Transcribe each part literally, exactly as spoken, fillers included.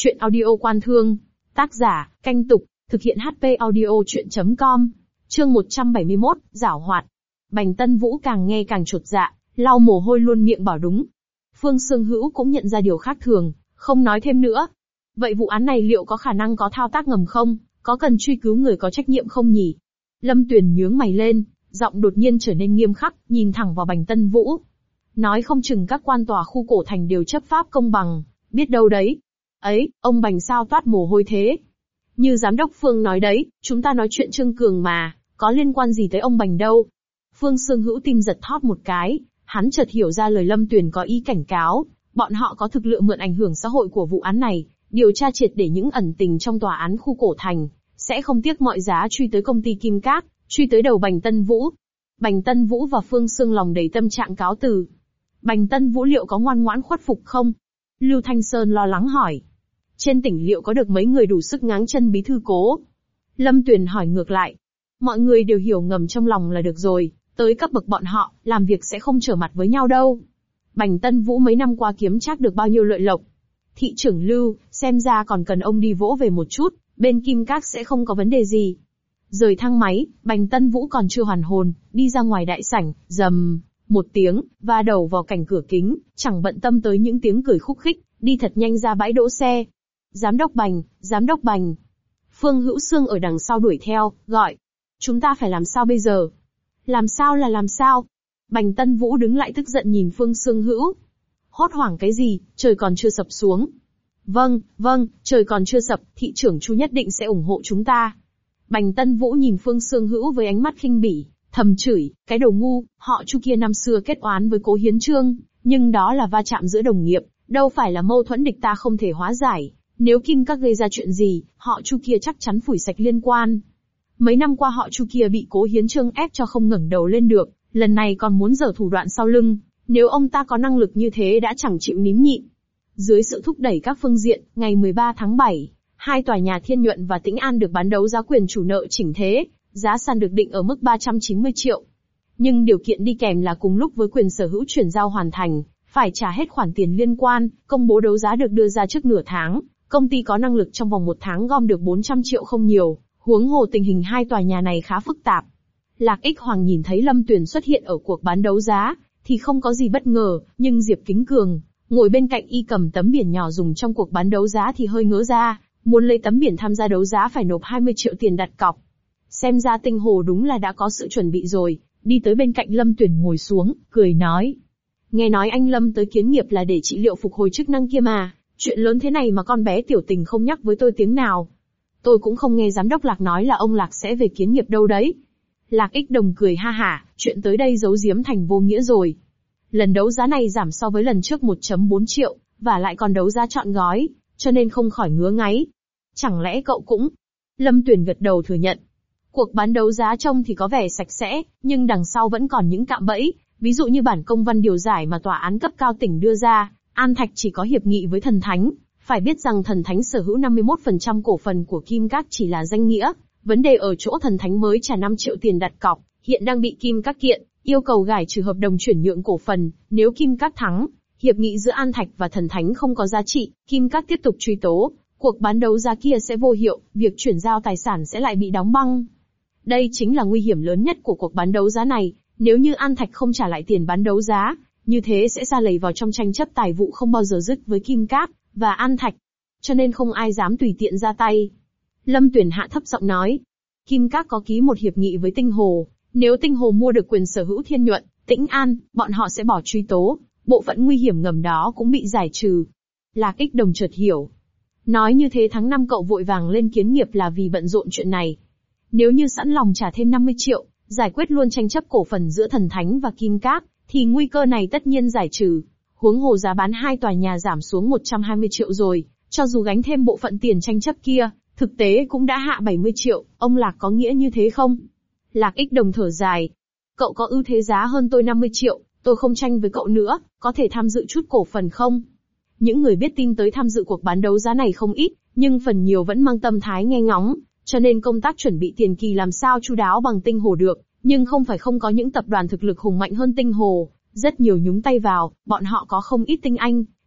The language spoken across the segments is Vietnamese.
Chuyện audio Quan Thương. Tác giả, Canh Tục, thực hiện hát pê audio chuyện chấm com. Chương một trăm bảy mươi mốt, giảo hoạt. Bành Tân Vũ càng nghe càng chột dạ, lau mồ hôi luôn miệng bảo đúng. Phương Sương Hữu cũng nhận ra điều khác thường, không nói thêm nữa. Vậy vụ án này liệu có khả năng có thao tác ngầm không? Có cần truy cứu người có trách nhiệm không nhỉ? Lâm Tuyền nhướng mày lên, giọng đột nhiên trở nên nghiêm khắc, nhìn thẳng vào Bành Tân Vũ. Nói không chừng các quan tòa khu cổ thành đều chấp pháp công bằng, biết đâu đấy. Ấy, ông Bành sao toát mồ hôi thế? Như giám đốc Phương nói đấy, chúng ta nói chuyện Trương Cường mà, có liên quan gì tới ông Bành đâu. Phương Sương Hữu tim giật thót một cái, hắn chợt hiểu ra lời Lâm Tuyền có ý cảnh cáo, bọn họ có thực lượng mượn ảnh hưởng xã hội của vụ án này, điều tra triệt để những ẩn tình trong tòa án khu cổ thành, sẽ không tiếc mọi giá truy tới công ty Kim Cát, truy tới đầu Bành Tân Vũ. Bành Tân Vũ và Phương Sương lòng đầy tâm trạng cáo từ. Bành Tân Vũ liệu có ngoan ngoãn khuất phục không? Lưu Thanh Sơn lo lắng hỏi. Trên tỉnh liệu có được mấy người đủ sức ngáng chân bí thư Cố? Lâm Tuyền hỏi ngược lại. Mọi người đều hiểu ngầm trong lòng là được rồi, tới cấp bậc bọn họ, làm việc sẽ không trở mặt với nhau đâu. Bành Tân Vũ mấy năm qua kiếm trác được bao nhiêu lợi lộc. Thị trưởng Lưu, xem ra còn cần ông đi vỗ về một chút, bên Kim Cát sẽ không có vấn đề gì. Rời thang máy, Bành Tân Vũ còn chưa hoàn hồn, đi ra ngoài đại sảnh, rầm một tiếng, va đầu vào cảnh cửa kính, chẳng bận tâm tới những tiếng cười khúc khích, đi thật nhanh ra bãi đỗ xe. Giám đốc Bành, giám đốc Bành. Phương Hữu Sương ở đằng sau đuổi theo, gọi. Chúng ta phải làm sao bây giờ? Làm sao là làm sao? Bành Tân Vũ đứng lại tức giận nhìn Phương Sương Hữu. Hốt hoảng cái gì, trời còn chưa sập xuống. Vâng, vâng, trời còn chưa sập, thị trưởng Chu nhất định sẽ ủng hộ chúng ta. Bành Tân Vũ nhìn Phương Sương Hữu với ánh mắt khinh bỉ, thầm chửi, cái đồ ngu, họ Chu kia năm xưa kết oán với Cố Hiến Trương, nhưng đó là va chạm giữa đồng nghiệp, đâu phải là mâu thuẫn địch ta không thể hóa giải. Nếu Kim Cát gây ra chuyện gì, họ Chu kia chắc chắn phủi sạch liên quan. Mấy năm qua họ Chu kia bị Cố Hiến Trương ép cho không ngẩng đầu lên được, lần này còn muốn giở thủ đoạn sau lưng. Nếu ông ta có năng lực như thế đã chẳng chịu nín nhịn. Dưới sự thúc đẩy các phương diện, ngày mười ba tháng bảy, hai tòa nhà Thiên Nhuận và Tĩnh An được bán đấu giá quyền chủ nợ chỉnh thế, giá sàn được định ở mức ba trăm chín mươi triệu. Nhưng điều kiện đi kèm là cùng lúc với quyền sở hữu chuyển giao hoàn thành, phải trả hết khoản tiền liên quan, công bố đấu giá được đưa ra trước nửa tháng, công ty có năng lực trong vòng một tháng gom được bốn trăm triệu không nhiều, huống hồ tình hình hai tòa nhà này khá phức tạp. Lạc Ích Hoàng nhìn thấy Lâm Tuyền xuất hiện ở cuộc bán đấu giá, thì không có gì bất ngờ, nhưng Diệp Kính Cường, ngồi bên cạnh y cầm tấm biển nhỏ dùng trong cuộc bán đấu giá thì hơi ngớ ra, muốn lấy tấm biển tham gia đấu giá phải nộp hai mươi triệu tiền đặt cọc. Xem ra Tinh Hồ đúng là đã có sự chuẩn bị rồi, đi tới bên cạnh Lâm Tuyền ngồi xuống, cười nói. Nghe nói anh Lâm tới kiến nghiệp là để trị liệu phục hồi chức năng kia mà, chuyện lớn thế này mà con bé tiểu tình không nhắc với tôi tiếng nào. Tôi cũng không nghe giám đốc Lạc nói là ông Lạc sẽ về kiến nghiệp đâu đấy. Lạc Ích Đồng cười ha hả, chuyện tới đây giấu giếm thành vô nghĩa rồi. Lần đấu giá này giảm so với lần trước một phẩy bốn triệu, và lại còn đấu giá trọn gói, cho nên không khỏi ngứa ngáy. Chẳng lẽ cậu cũng... Lâm Tuyền gật đầu thừa nhận. Cuộc bán đấu giá trông thì có vẻ sạch sẽ, nhưng đằng sau vẫn còn những cạm bẫy, ví dụ như bản công văn điều giải mà tòa án cấp cao tỉnh đưa ra, An Thạch chỉ có hiệp nghị với Thần Thánh. Phải biết rằng Thần Thánh sở hữu năm mươi mốt phần trăm cổ phần của Kim Cát chỉ là danh nghĩa, vấn đề ở chỗ Thần Thánh mới trả năm triệu tiền đặt cọc, hiện đang bị Kim Cát kiện, yêu cầu gài trừ hợp đồng chuyển nhượng cổ phần, nếu Kim Cát thắng, hiệp nghị giữa An Thạch và Thần Thánh không có giá trị, Kim Cát tiếp tục truy tố, cuộc bán đấu giá kia sẽ vô hiệu, việc chuyển giao tài sản sẽ lại bị đóng băng. Đây chính là nguy hiểm lớn nhất của cuộc bán đấu giá này, nếu như An Thạch không trả lại tiền bán đấu giá, như thế sẽ sa lầy vào trong tranh chấp tài vụ không bao giờ dứt với Kim Cát và An Thạch. Cho nên không ai dám tùy tiện ra tay. Lâm Tuyền hạ thấp giọng nói, Kim Cát có ký một hiệp nghị với Tinh Hồ, nếu Tinh Hồ mua được quyền sở hữu Thiên Nhuận, Tĩnh An, bọn họ sẽ bỏ truy tố, bộ phận nguy hiểm ngầm đó cũng bị giải trừ. Lạc Ích Đồng chợt hiểu. Nói như thế tháng năm cậu vội vàng lên kiến nghiệp là vì bận rộn chuyện này. Nếu như sẵn lòng trả thêm năm mươi triệu, giải quyết luôn tranh chấp cổ phần giữa Thần Thánh và Kim Cát, thì nguy cơ này tất nhiên giải trừ. Huống hồ giá bán hai tòa nhà giảm xuống một trăm hai mươi triệu rồi, cho dù gánh thêm bộ phận tiền tranh chấp kia, thực tế cũng đã hạ bảy mươi triệu, ông Lạc có nghĩa như thế không? Lạc Ích Đồng thở dài. Cậu có ưu thế giá hơn tôi năm mươi triệu, tôi không tranh với cậu nữa, có thể tham dự chút cổ phần không? Những người biết tin tới tham dự cuộc bán đấu giá này không ít, nhưng phần nhiều vẫn mang tâm thái nghe ngóng, cho nên công tác chuẩn bị tiền kỳ làm sao chu đáo bằng Tinh Hồ được, nhưng không phải không có những tập đoàn thực lực hùng mạnh hơn Tinh Hồ, rất nhiều nhúng tay vào, bọn họ có không ít tinh anh,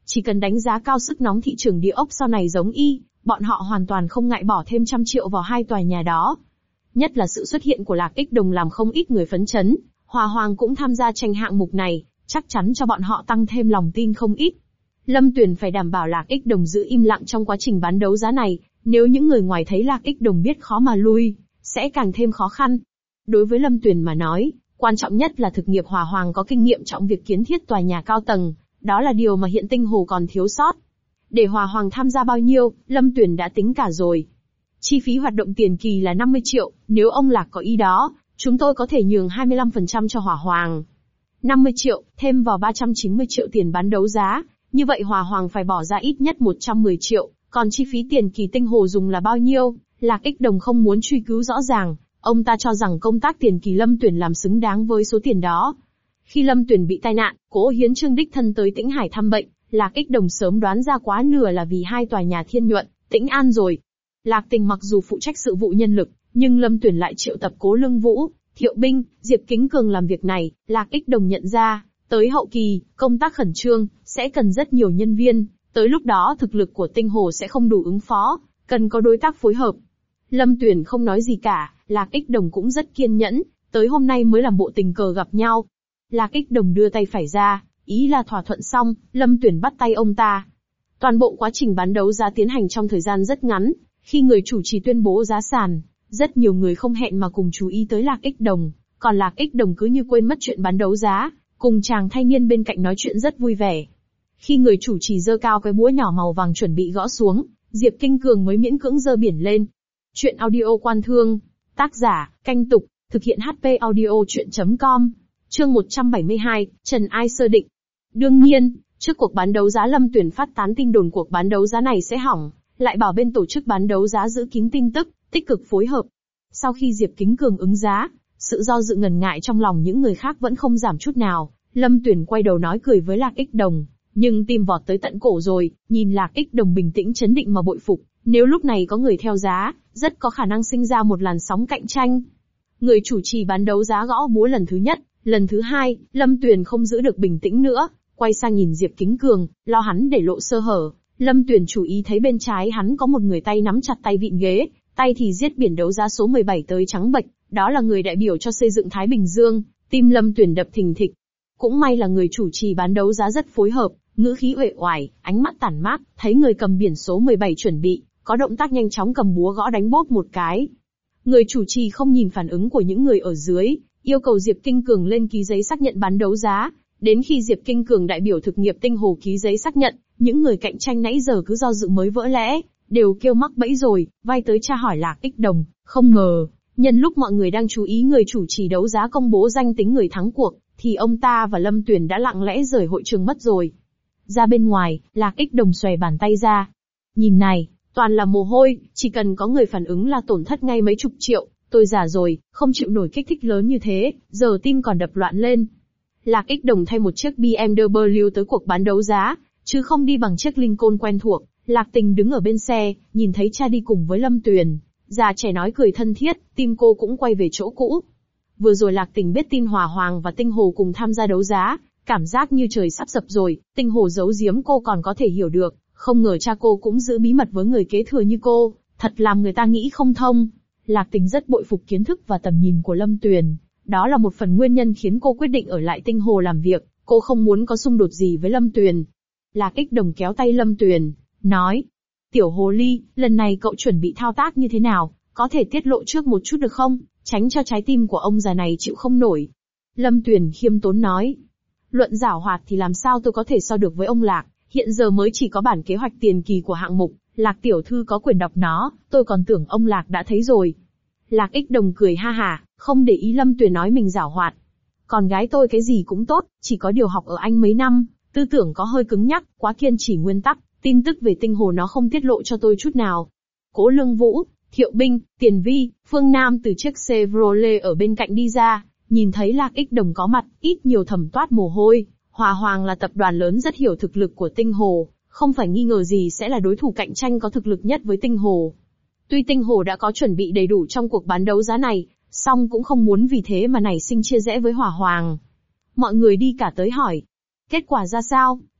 Chỉ cần đánh giá cao sức nóng thị trường địa ốc sau này giống y, bọn họ hoàn toàn không ngại bỏ thêm trăm triệu vào hai tòa nhà đó. Nhất là sự xuất hiện của Lạc Ích Đồng làm không ít người phấn chấn, Hòa Hoàng cũng tham gia tranh hạng mục này, chắc chắn cho bọn họ tăng thêm lòng tin không ít. Lâm Tuyền phải đảm bảo Lạc Ích Đồng giữ im lặng trong quá trình bán đấu giá này, nếu những người ngoài thấy Lạc Ích Đồng biết khó mà lui, sẽ càng thêm khó khăn. Đối với Lâm Tuyền mà nói, quan trọng nhất là thực nghiệp Hòa Hoàng có kinh nghiệm trong việc kiến thiết tòa nhà cao tầng, đó là điều mà hiện Tinh Hồ còn thiếu sót. Để Hòa Hoàng tham gia bao nhiêu, Lâm Tuyền đã tính cả rồi. Chi phí hoạt động tiền kỳ là năm mươi triệu, nếu ông Lạc có ý đó, chúng tôi có thể nhường hai mươi lăm phần trăm cho Hòa Hoàng. năm mươi triệu, thêm vào ba trăm chín mươi triệu tiền bán đấu giá, như vậy Hòa Hoàng phải bỏ ra ít nhất một trăm mười triệu, còn chi phí tiền kỳ Tinh Hồ dùng là bao nhiêu, Lạc Ích Đồng không muốn truy cứu rõ ràng, ông ta cho rằng công tác tiền kỳ Lâm Tuyền làm xứng đáng với số tiền đó. Khi Lâm Tuyền bị tai nạn, Cố Hiến Trương đích thân tới Tĩnh Hải thăm bệnh, Lạc Ích Đồng sớm đoán ra quá nửa là vì hai tòa nhà Thiên Nhuận, Tĩnh An rồi. Lạc Tình mặc dù phụ trách sự vụ nhân lực, nhưng Lâm Tuyền lại triệu tập Cố Lương Vũ, Thiệu Binh, Diệp Kính Cường làm việc này, Lạc Ích Đồng nhận ra, tới hậu kỳ, công tác khẩn trương, sẽ cần rất nhiều nhân viên, tới lúc đó thực lực của Tinh Hồ sẽ không đủ ứng phó, cần có đối tác phối hợp. Lâm Tuyền không nói gì cả, Lạc Ích Đồng cũng rất kiên nhẫn, tới hôm nay mới làm bộ tình cờ gặp nhau. Lạc Ích Đồng đưa tay phải ra, ý là thỏa thuận xong, Lâm Tuyền bắt tay ông ta. Toàn bộ quá trình bán đấu giá tiến hành trong thời gian rất ngắn, khi người chủ trì tuyên bố giá sàn, rất nhiều người không hẹn mà cùng chú ý tới Lạc Ích Đồng, còn Lạc Ích Đồng cứ như quên mất chuyện bán đấu giá, cùng chàng thanh niên bên cạnh nói chuyện rất vui vẻ. Khi người chủ trì giơ cao cái búa nhỏ màu vàng chuẩn bị gõ xuống, Diệp Kinh Cường mới miễn cưỡng giơ biển lên. Chuyện audio Quan Thương, tác giả, Canh Tục, thực hiện hát pê audio chuyện chấm com, chương một trăm bảy mươi hai, Trần Ai Sơ Định. Đương nhiên, trước cuộc bán đấu giá Lâm Tuyền phát tán tin đồn cuộc bán đấu giá này sẽ hỏng, lại bảo bên tổ chức bán đấu giá giữ kín tin tức, tích cực phối hợp. Sau khi Diệp Kính Cường ứng giá, sự do dự ngần ngại trong lòng những người khác vẫn không giảm chút nào, Lâm Tuyền quay đầu nói cười với Lạc Ích Đồng, nhưng tim vọt tới tận cổ rồi, nhìn Lạc Ích Đồng bình tĩnh chấn định mà bội phục, nếu lúc này có người theo giá, rất có khả năng sinh ra một làn sóng cạnh tranh. Người chủ trì bán đấu giá gõ búa lần thứ nhất, lần thứ hai, Lâm Tuyền không giữ được bình tĩnh nữa, quay sang nhìn Diệp Kính Cường, lo hắn để lộ sơ hở. Lâm Tuyền chú ý thấy bên trái hắn có một người tay nắm chặt tay vịn ghế, tay thì giết biển đấu giá số mười bảy tới trắng bệch, đó là người đại biểu cho xây dựng Thái Bình Dương, tim Lâm Tuyền đập thình thịch. Cũng may là người chủ trì bán đấu giá rất phối hợp, ngữ khí uể oải, ánh mắt tản mát, thấy người cầm biển số mười bảy chuẩn bị, có động tác nhanh chóng cầm búa gõ đánh bốp một cái. Người chủ trì không nhìn phản ứng của những người ở dưới, yêu cầu Diệp Kinh Cường lên ký giấy xác nhận bán đấu giá. Đến khi Diệp Kinh Cường đại biểu thực nghiệp Tinh Hồ ký giấy xác nhận, những người cạnh tranh nãy giờ cứ do dự mới vỡ lẽ, đều kêu mắc bẫy rồi, vai tới tra hỏi Lạc Ích Đồng. Không ngờ, nhân lúc mọi người đang chú ý người chủ trì đấu giá công bố danh tính người thắng cuộc, thì ông ta và Lâm Tuyền đã lặng lẽ rời hội trường mất rồi. Ra bên ngoài, Lạc Ích Đồng xòe bàn tay ra. Nhìn này, toàn là mồ hôi, chỉ cần có người phản ứng là tổn thất ngay mấy chục triệu, tôi già rồi, không chịu nổi kích thích lớn như thế, giờ tim còn đập loạn lên. Lạc Ích Đồng thay một chiếc bê em vê tới cuộc bán đấu giá, chứ không đi bằng chiếc Lincoln quen thuộc. Lạc Tình đứng ở bên xe, nhìn thấy cha đi cùng với Lâm Tuyền, già trẻ nói cười thân thiết, tim cô cũng quay về chỗ cũ. Vừa rồi Lạc Tình biết tin Hòa Hoàng và Tinh Hồ cùng tham gia đấu giá, cảm giác như trời sắp sập rồi, Tinh Hồ giấu giếm cô còn có thể hiểu được, không ngờ cha cô cũng giữ bí mật với người kế thừa như cô, thật làm người ta nghĩ không thông. Lạc Tình rất bội phục kiến thức và tầm nhìn của Lâm Tuyền, đó là một phần nguyên nhân khiến cô quyết định ở lại Tinh Hồ làm việc, cô không muốn có xung đột gì với Lâm Tuyền. Lạc Ích Đồng kéo tay Lâm Tuyền, nói, tiểu hồ ly, lần này cậu chuẩn bị thao tác như thế nào, có thể tiết lộ trước một chút được không, tránh cho trái tim của ông già này chịu không nổi. Lâm Tuyền khiêm tốn nói, luận giảo hoạt thì làm sao tôi có thể so được với ông Lạc, hiện giờ mới chỉ có bản kế hoạch tiền kỳ của hạng mục, Lạc tiểu thư có quyền đọc nó, tôi còn tưởng ông Lạc đã thấy rồi. Lạc Ích Đồng cười ha hả, không để ý Lâm Tuyền nói mình giảo hoạt. Con gái tôi cái gì cũng tốt, chỉ có điều học ở Anh mấy năm, tư tưởng có hơi cứng nhắc, quá kiên trì nguyên tắc, tin tức về Tinh Hồ nó không tiết lộ cho tôi chút nào. Cố Lương Vũ, Thiệu Binh, Tiền Vi, Phương Nam từ chiếc Chevrolet ở bên cạnh đi ra, nhìn thấy Lạc Ích Đồng có mặt, ít nhiều thầm toát mồ hôi. Hòa Hoàng là tập đoàn lớn rất hiểu thực lực của Tinh Hồ, không phải nghi ngờ gì sẽ là đối thủ cạnh tranh có thực lực nhất với Tinh Hồ. Tuy Tinh Hồ đã có chuẩn bị đầy đủ trong cuộc bán đấu giá này, song cũng không muốn vì thế mà nảy sinh chia rẽ với Hòa Hoàng. Mọi người đi cả tới hỏi, kết quả ra sao,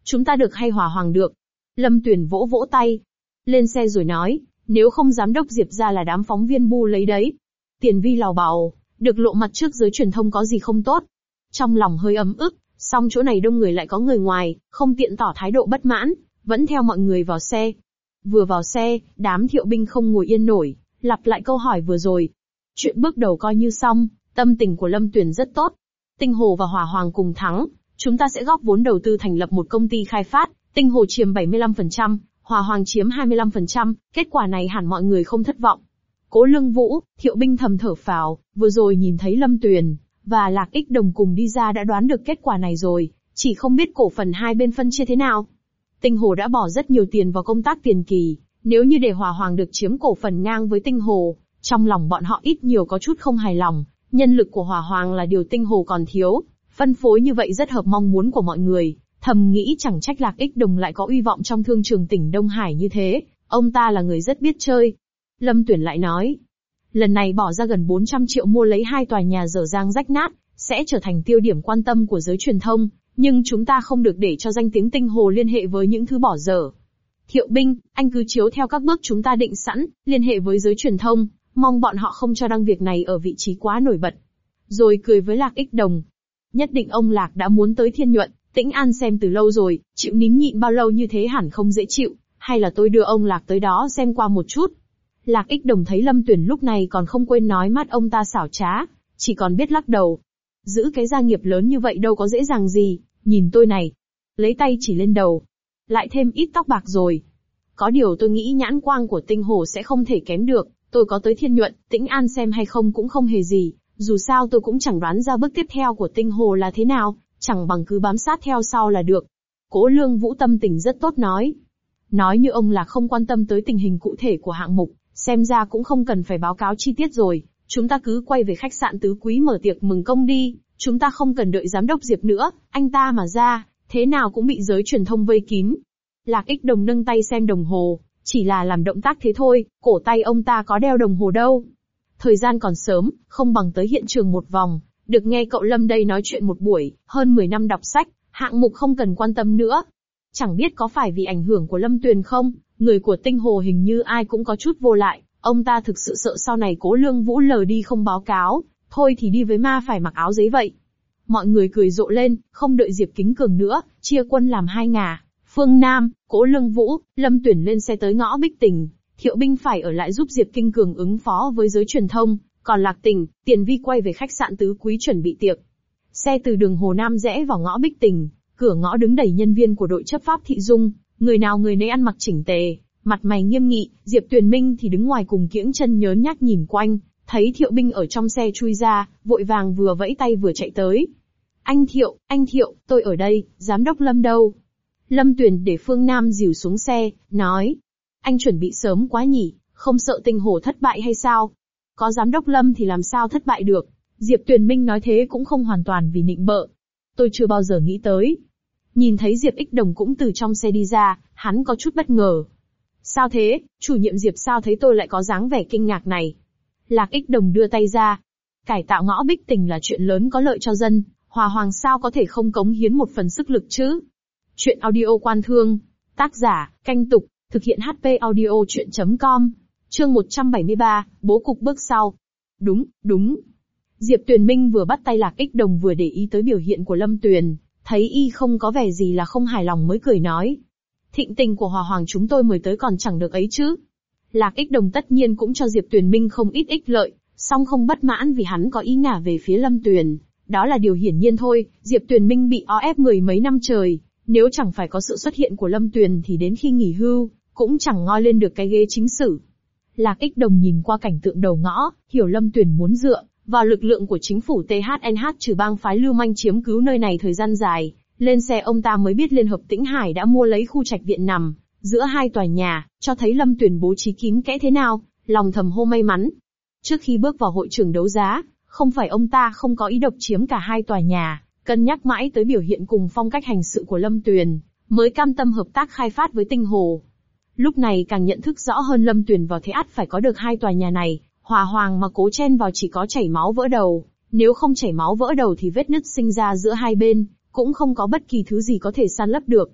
Chúng ta được hay Hỏa Hoàng được? Lâm Tuyền vỗ vỗ tay. Lên xe rồi nói, nếu không giám đốc Diệp ra là đám phóng viên bu lấy đấy. Tiền Vi lào bào, được lộ mặt trước giới truyền thông có gì không tốt. Trong lòng hơi ấm ức, song chỗ này đông người lại có người ngoài, không tiện tỏ thái độ bất mãn, vẫn theo mọi người vào xe. Vừa vào xe, đám Thiệu binh không ngồi yên nổi, lặp lại câu hỏi vừa rồi. Chuyện bước đầu coi như xong, tâm tình của Lâm Tuyền rất tốt. Tinh Hồ và Hỏa Hoàng cùng thắng, chúng ta sẽ góp vốn đầu tư thành lập một công ty khai phát, Tinh Hồ chiếm bảy mươi lăm phần trăm, Hỏa Hoàng chiếm hai mươi lăm phần trăm, kết quả này hẳn mọi người không thất vọng. Cố Lương Vũ, Thiệu binh thầm thở phào, vừa rồi nhìn thấy Lâm Tuyền và Lạc Ích Đồng cùng đi ra đã đoán được kết quả này rồi, chỉ không biết cổ phần hai bên phân chia thế nào. Tinh Hồ đã bỏ rất nhiều tiền vào công tác tiền kỳ, nếu như để Hỏa Hoàng được chiếm cổ phần ngang với Tinh Hồ, trong lòng bọn họ ít nhiều có chút không hài lòng, nhân lực của Hỏa Hoàng là điều Tinh Hồ còn thiếu, phân phối như vậy rất hợp mong muốn của mọi người, thầm nghĩ chẳng trách Lạc Ích Đồng lại có uy vọng trong thương trường tỉnh Đông Hải như thế, ông ta là người rất biết chơi. Lâm Tuyển lại nói, lần này bỏ ra gần bốn trăm triệu mua lấy hai tòa nhà dở dang rách nát, sẽ trở thành tiêu điểm quan tâm của giới truyền thông, nhưng chúng ta không được để cho danh tiếng Tinh Hồ liên hệ với những thứ bỏ dở. Thiệu binh, anh cứ chiếu theo các bước chúng ta định sẵn, liên hệ với giới truyền thông, mong bọn họ không cho đăng việc này ở vị trí quá nổi bật. Rồi cười với Lạc Ích Đồng. Nhất định ông Lạc đã muốn tới Thiên Nhuận, Tĩnh An xem từ lâu rồi, chịu nín nhịn bao lâu như thế hẳn không dễ chịu, hay là tôi đưa ông Lạc tới đó xem qua một chút. Lạc Ích Đồng thấy Lâm Tuyển lúc này còn không quên nói mắt ông ta xảo trá, chỉ còn biết lắc đầu. Giữ cái gia nghiệp lớn như vậy đâu có dễ dàng gì, nhìn tôi này. Lấy tay chỉ lên đầu. Lại thêm ít tóc bạc rồi. Có điều tôi nghĩ nhãn quang của Tinh Hồ sẽ không thể kém được, tôi có tới Thiên Nhuận, Tĩnh An xem hay không cũng không hề gì, dù sao tôi cũng chẳng đoán ra bước tiếp theo của Tinh Hồ là thế nào, chẳng bằng cứ bám sát theo sau là được. Cố Lương Vũ tâm tình rất tốt nói. Nói như ông là không quan tâm tới tình hình cụ thể của hạng mục, xem ra cũng không cần phải báo cáo chi tiết rồi, chúng ta cứ quay về khách sạn Tứ Quý mở tiệc mừng công đi, chúng ta không cần đợi giám đốc Diệp nữa, anh ta mà ra, thế nào cũng bị giới truyền thông vây kín. Lạc Ích Đồng nâng tay xem đồng hồ, chỉ là làm động tác thế thôi, cổ tay ông ta có đeo đồng hồ đâu. Thời gian còn sớm, không bằng tới hiện trường một vòng, được nghe cậu Lâm đây nói chuyện một buổi, hơn mười năm đọc sách, hạng mục không cần quan tâm nữa. Chẳng biết có phải vì ảnh hưởng của Lâm Tuyền không, người của Tinh Hồ hình như ai cũng có chút vô lại, ông ta thực sự sợ sau này Cố Lương Vũ lờ đi không báo cáo, thôi thì đi với ma phải mặc áo giấy vậy. Mọi người cười rộ lên, không đợi Diệp Kính Cường nữa, chia quân làm hai ngả. Phương Nam, Cố Lương Vũ, Lâm Tuyển lên xe tới ngõ Bích Tình, Thiệu binh phải ở lại giúp Diệp Kinh Cường ứng phó với giới truyền thông, còn Lạc Tình, Tiền Vi quay về khách sạn Tứ Quý chuẩn bị tiệc. Xe từ đường Hồ Nam rẽ vào ngõ Bích Tình, cửa ngõ đứng đầy nhân viên của đội chấp pháp Thị Dung, người nào người nấy ăn mặc chỉnh tề, mặt mày nghiêm nghị, Diệp Tuyền Minh thì đứng ngoài cùng kiễng chân nhớn nhác nhìn quanh, thấy Thiệu binh ở trong xe chui ra, vội vàng vừa vẫy tay vừa chạy tới. Anh Thiệu, anh Thiệu, tôi ở đây, giám đốc Lâm đâu? Lâm Tuyền để Phương Nam dìu xuống xe, nói. Anh chuẩn bị sớm quá nhỉ, không sợ Tinh Hồ thất bại hay sao? Có giám đốc Lâm thì làm sao thất bại được? Diệp Tuyền Minh nói thế cũng không hoàn toàn vì nịnh bợ. Tôi chưa bao giờ nghĩ tới. Nhìn thấy Diệp Ích Đồng cũng từ trong xe đi ra, hắn có chút bất ngờ. Sao thế, chủ nhiệm Diệp sao thấy tôi lại có dáng vẻ kinh ngạc này? Lạc Ích Đồng đưa tay ra. Cải tạo ngõ Bích Tình là chuyện lớn có lợi cho dân, Hòa Hoàng sao có thể không cống hiến một phần sức lực chứ? Chuyện audio quan thương. Tác giả, Canh Tục, thực hiện hát pê audio chuyện chấm com. Chương một trăm bảy mươi ba, bố cục bước sau. Đúng, đúng. Diệp Tuyền Minh vừa bắt tay Lạc Ích Đồng vừa để ý tới biểu hiện của Lâm Tuyền, thấy y không có vẻ gì là không hài lòng mới cười nói. Thịnh tình của Hòa Hoàng chúng tôi mời tới còn chẳng được ấy chứ. Lạc Ích Đồng tất nhiên cũng cho Diệp Tuyền Minh không ít ích lợi, song không bất mãn vì hắn có ý ngả về phía Lâm Tuyền. Đó là điều hiển nhiên thôi, Diệp Tuyền Minh bị o ép mười mấy năm trời, nếu chẳng phải có sự xuất hiện của Lâm Tuyền thì đến khi nghỉ hưu, cũng chẳng ngoi lên được cái ghế chính sử. Lạc Ích Đồng nhìn qua cảnh tượng đầu ngõ, hiểu Lâm Tuyền muốn dựa vào lực lượng của chính phủ tê hát en hát trừ bang phái lưu manh chiếm cứu nơi này thời gian dài. Lên xe ông ta mới biết Liên hợp Tĩnh Hải đã mua lấy khu trạch viện nằm giữa hai tòa nhà, cho thấy Lâm Tuyền bố trí kín kẽ thế nào, lòng thầm hô may mắn. Trước khi bước vào hội trường đấu giá, không phải ông ta không có ý độc chiếm cả hai tòa nhà, cân nhắc mãi tới biểu hiện cùng phong cách hành sự của Lâm Tuyền, mới cam tâm hợp tác khai phát với Tinh Hồ. Lúc này càng nhận thức rõ hơn Lâm Tuyền vào thế ắt phải có được hai tòa nhà này, Hòa Hoàng mà cố chen vào chỉ có chảy máu vỡ đầu, nếu không chảy máu vỡ đầu thì vết nứt sinh ra giữa hai bên, cũng không có bất kỳ thứ gì có thể san lấp được.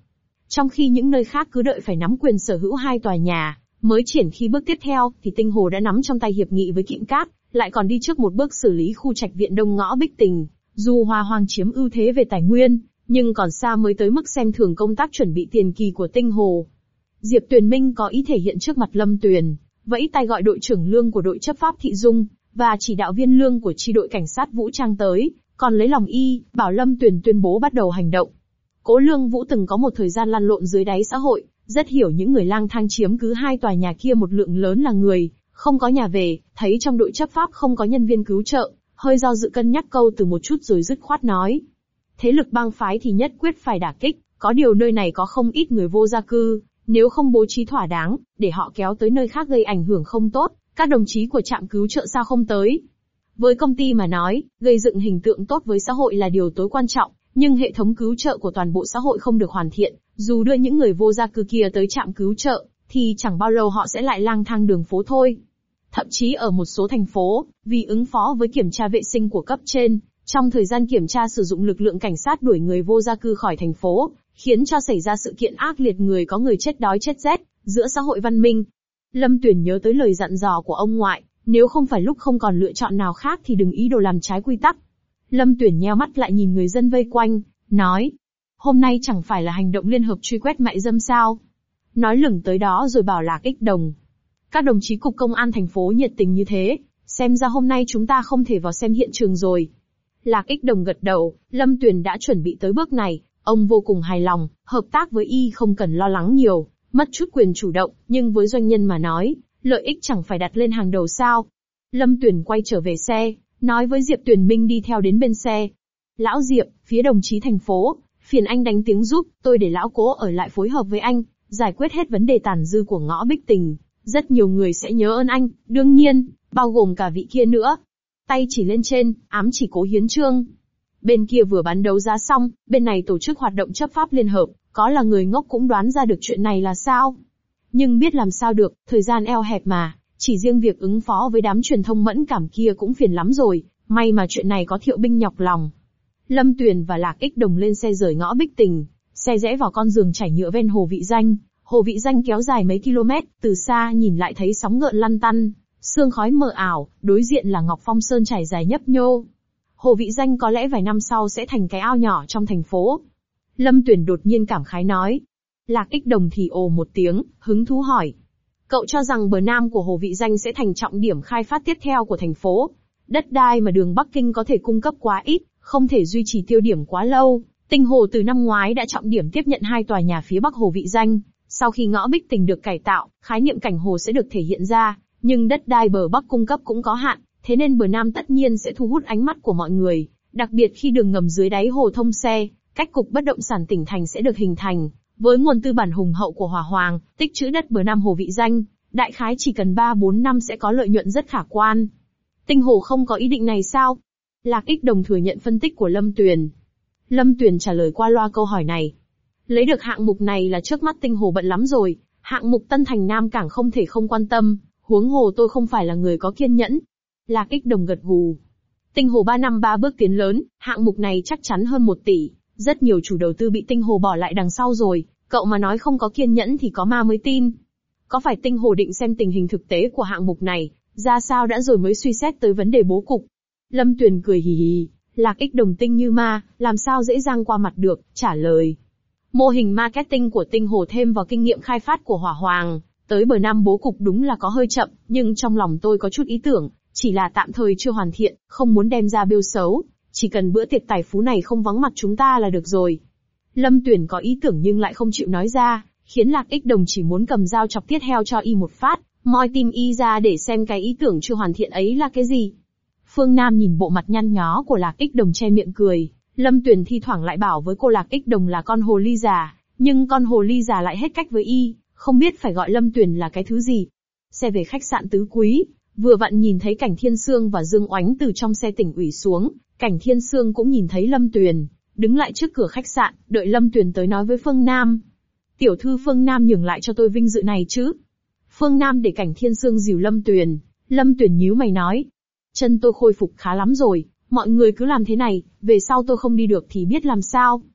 Trong khi những nơi khác cứ đợi phải nắm quyền sở hữu hai tòa nhà, mới triển khi bước tiếp theo, thì Tinh Hồ đã nắm trong tay hiệp nghị với Kiệm Cát, lại còn đi trước một bước xử lý khu trạch viện Đông Ngõ Bích Tình. Dù Hoa Hoàng chiếm ưu thế về tài nguyên, nhưng còn xa mới tới mức xem thường công tác chuẩn bị tiền kỳ của Tinh Hồ. Diệp Tuyền Minh có ý thể hiện trước mặt Lâm Tuyền, vẫy tay gọi đội trưởng lương của đội chấp pháp Thị Dung, và chỉ đạo viên lương của chi đội cảnh sát vũ trang tới, còn lấy lòng y, bảo Lâm Tuyền tuyên bố bắt đầu hành động. Cố Lương Vũ từng có một thời gian lăn lộn dưới đáy xã hội, rất hiểu những người lang thang chiếm cứ hai tòa nhà kia một lượng lớn là người, không có nhà về, thấy trong đội chấp pháp không có nhân viên cứu trợ, hơi do dự cân nhắc câu từ một chút rồi dứt khoát nói. Thế lực bang phái thì nhất quyết phải đả kích, có điều nơi này có không ít người vô gia cư, nếu không bố trí thỏa đáng, để họ kéo tới nơi khác gây ảnh hưởng không tốt, các đồng chí của trạm cứu trợ sao không tới. Với công ty mà nói, gây dựng hình tượng tốt với xã hội là điều tối quan trọng, nhưng hệ thống cứu trợ của toàn bộ xã hội không được hoàn thiện, dù đưa những người vô gia cư kia tới trạm cứu trợ, thì chẳng bao lâu họ sẽ lại lang thang đường phố thôi. Thậm chí ở một số thành phố, vì ứng phó với kiểm tra vệ sinh của cấp trên, trong thời gian kiểm tra sử dụng lực lượng cảnh sát đuổi người vô gia cư khỏi thành phố, khiến cho xảy ra sự kiện ác liệt, người có người chết đói chết rét, giữa xã hội văn minh. Lâm Tuyền nhớ tới lời dặn dò của ông ngoại, nếu không phải lúc không còn lựa chọn nào khác thì đừng ý đồ làm trái quy tắc. Lâm Tuyền nheo mắt lại nhìn người dân vây quanh, nói, hôm nay chẳng phải là hành động liên hợp truy quét mại dâm sao? Nói lửng tới đó rồi bảo Lạc Ích Đồng. Các đồng chí cục công an thành phố nhiệt tình như thế, xem ra hôm nay chúng ta không thể vào xem hiện trường rồi. Lạc Ích Đồng gật đầu, Lâm Tuyền đã chuẩn bị tới bước này, ông vô cùng hài lòng, hợp tác với y không cần lo lắng nhiều, mất chút quyền chủ động, nhưng với doanh nhân mà nói, lợi ích chẳng phải đặt lên hàng đầu sao. Lâm Tuyền quay trở về xe, nói với Diệp Tuyền Minh đi theo đến bên xe. Lão Diệp, phía đồng chí thành phố, phiền anh đánh tiếng giúp, tôi để lão Cố ở lại phối hợp với anh, giải quyết hết vấn đề tàn dư của ngõ Bích Tình. Rất nhiều người sẽ nhớ ơn anh, đương nhiên, bao gồm cả vị kia nữa. Tay chỉ lên trên, ám chỉ Cố Hiến Trương. Bên kia vừa bán đấu giá xong, bên này tổ chức hoạt động chấp pháp liên hợp, có là người ngốc cũng đoán ra được chuyện này là sao. Nhưng biết làm sao được, thời gian eo hẹp mà, chỉ riêng việc ứng phó với đám truyền thông mẫn cảm kia cũng phiền lắm rồi, may mà chuyện này có Thiệu Binh nhọc lòng. Lâm Tuyền và Lạc Ích Đồng lên xe rời ngõ Bích Tình, xe rẽ vào con đường chảy nhựa ven Hồ Vị Danh. Hồ Vị Danh kéo dài mấy km, từ xa nhìn lại thấy sóng gợn lăn tăn, sương khói mờ ảo, đối diện là Ngọc Phong Sơn trải dài nhấp nhô. Hồ Vị Danh có lẽ vài năm sau sẽ thành cái ao nhỏ trong thành phố. Lâm Tuyền đột nhiên cảm khái nói. Lạc Ích Đồng thì ồ một tiếng, hứng thú hỏi. Cậu cho rằng bờ nam của Hồ Vị Danh sẽ thành trọng điểm khai phát tiếp theo của thành phố. Đất đai mà đường Bắc Kinh có thể cung cấp quá ít, không thể duy trì tiêu điểm quá lâu. Tinh Hồ từ năm ngoái đã trọng điểm tiếp nhận hai tòa nhà phía bắc Hồ Vị Danh. Sau khi ngõ Bích Tình được cải tạo, khái niệm cảnh hồ sẽ được thể hiện ra, nhưng đất đai bờ bắc cung cấp cũng có hạn, thế nên bờ nam tất nhiên sẽ thu hút ánh mắt của mọi người, đặc biệt khi đường ngầm dưới đáy hồ thông xe, cách cục bất động sản tỉnh thành sẽ được hình thành. Với nguồn tư bản hùng hậu của Hỏa Hoàng, tích trữ đất bờ nam Hồ Vị Danh, đại khái chỉ cần ba bốn năm sẽ có lợi nhuận rất khả quan. Tinh Hồ không có ý định này sao? Lạc Ích Đồng thừa nhận phân tích của Lâm Tuyền. Lâm Tuyền trả lời qua loa câu hỏi này. Lấy được hạng mục này là trước mắt Tinh Hồ bận lắm rồi, hạng mục Tân Thành Nam Cảng không thể không quan tâm, huống hồ tôi không phải là người có kiên nhẫn. Lạc Ích Đồng gật gù. Tinh Hồ ba năm ba bước tiến lớn, hạng mục này chắc chắn hơn một tỷ, rất nhiều chủ đầu tư bị Tinh Hồ bỏ lại đằng sau rồi, cậu mà nói không có kiên nhẫn thì có ma mới tin. Có phải Tinh Hồ định xem tình hình thực tế của hạng mục này, ra sao đã rồi mới suy xét tới vấn đề bố cục? Lâm Tuyền cười hì hì, Lạc Ích Đồng tinh như ma, làm sao dễ dàng qua mặt được, trả lời. Mô hình marketing của Tinh Hồ thêm vào kinh nghiệm khai phát của Hỏa Hoàng, tới bờ nam bố cục đúng là có hơi chậm, nhưng trong lòng tôi có chút ý tưởng, chỉ là tạm thời chưa hoàn thiện, không muốn đem ra bêu xấu, chỉ cần bữa tiệc tài phú này không vắng mặt chúng ta là được rồi. Lâm Tuyền có ý tưởng nhưng lại không chịu nói ra, khiến Lạc Ích Đồng chỉ muốn cầm dao chọc tiết heo cho y một phát, moi tim y ra để xem cái ý tưởng chưa hoàn thiện ấy là cái gì. Phương Nam nhìn bộ mặt nhăn nhó của Lạc Ích Đồng che miệng cười, Lâm Tuyền thi thoảng lại bảo với cô Lạc Ích Đồng là con hồ ly già, nhưng con hồ ly già lại hết cách với y, không biết phải gọi Lâm Tuyền là cái thứ gì. Xe về khách sạn Tứ Quý, vừa vặn nhìn thấy Cảnh Thiên Sương và Dương Oánh từ trong xe tỉnh ủy xuống, Cảnh Thiên Sương cũng nhìn thấy Lâm Tuyền, đứng lại trước cửa khách sạn, đợi Lâm Tuyền tới nói với Phương Nam. Tiểu thư Phương Nam nhường lại cho tôi vinh dự này chứ. Phương Nam để Cảnh Thiên Sương dìu Lâm Tuyền, Lâm Tuyền nhíu mày nói. Chân tôi khôi phục khá lắm rồi, mọi người cứ làm thế này, về sau tôi không đi được thì biết làm sao.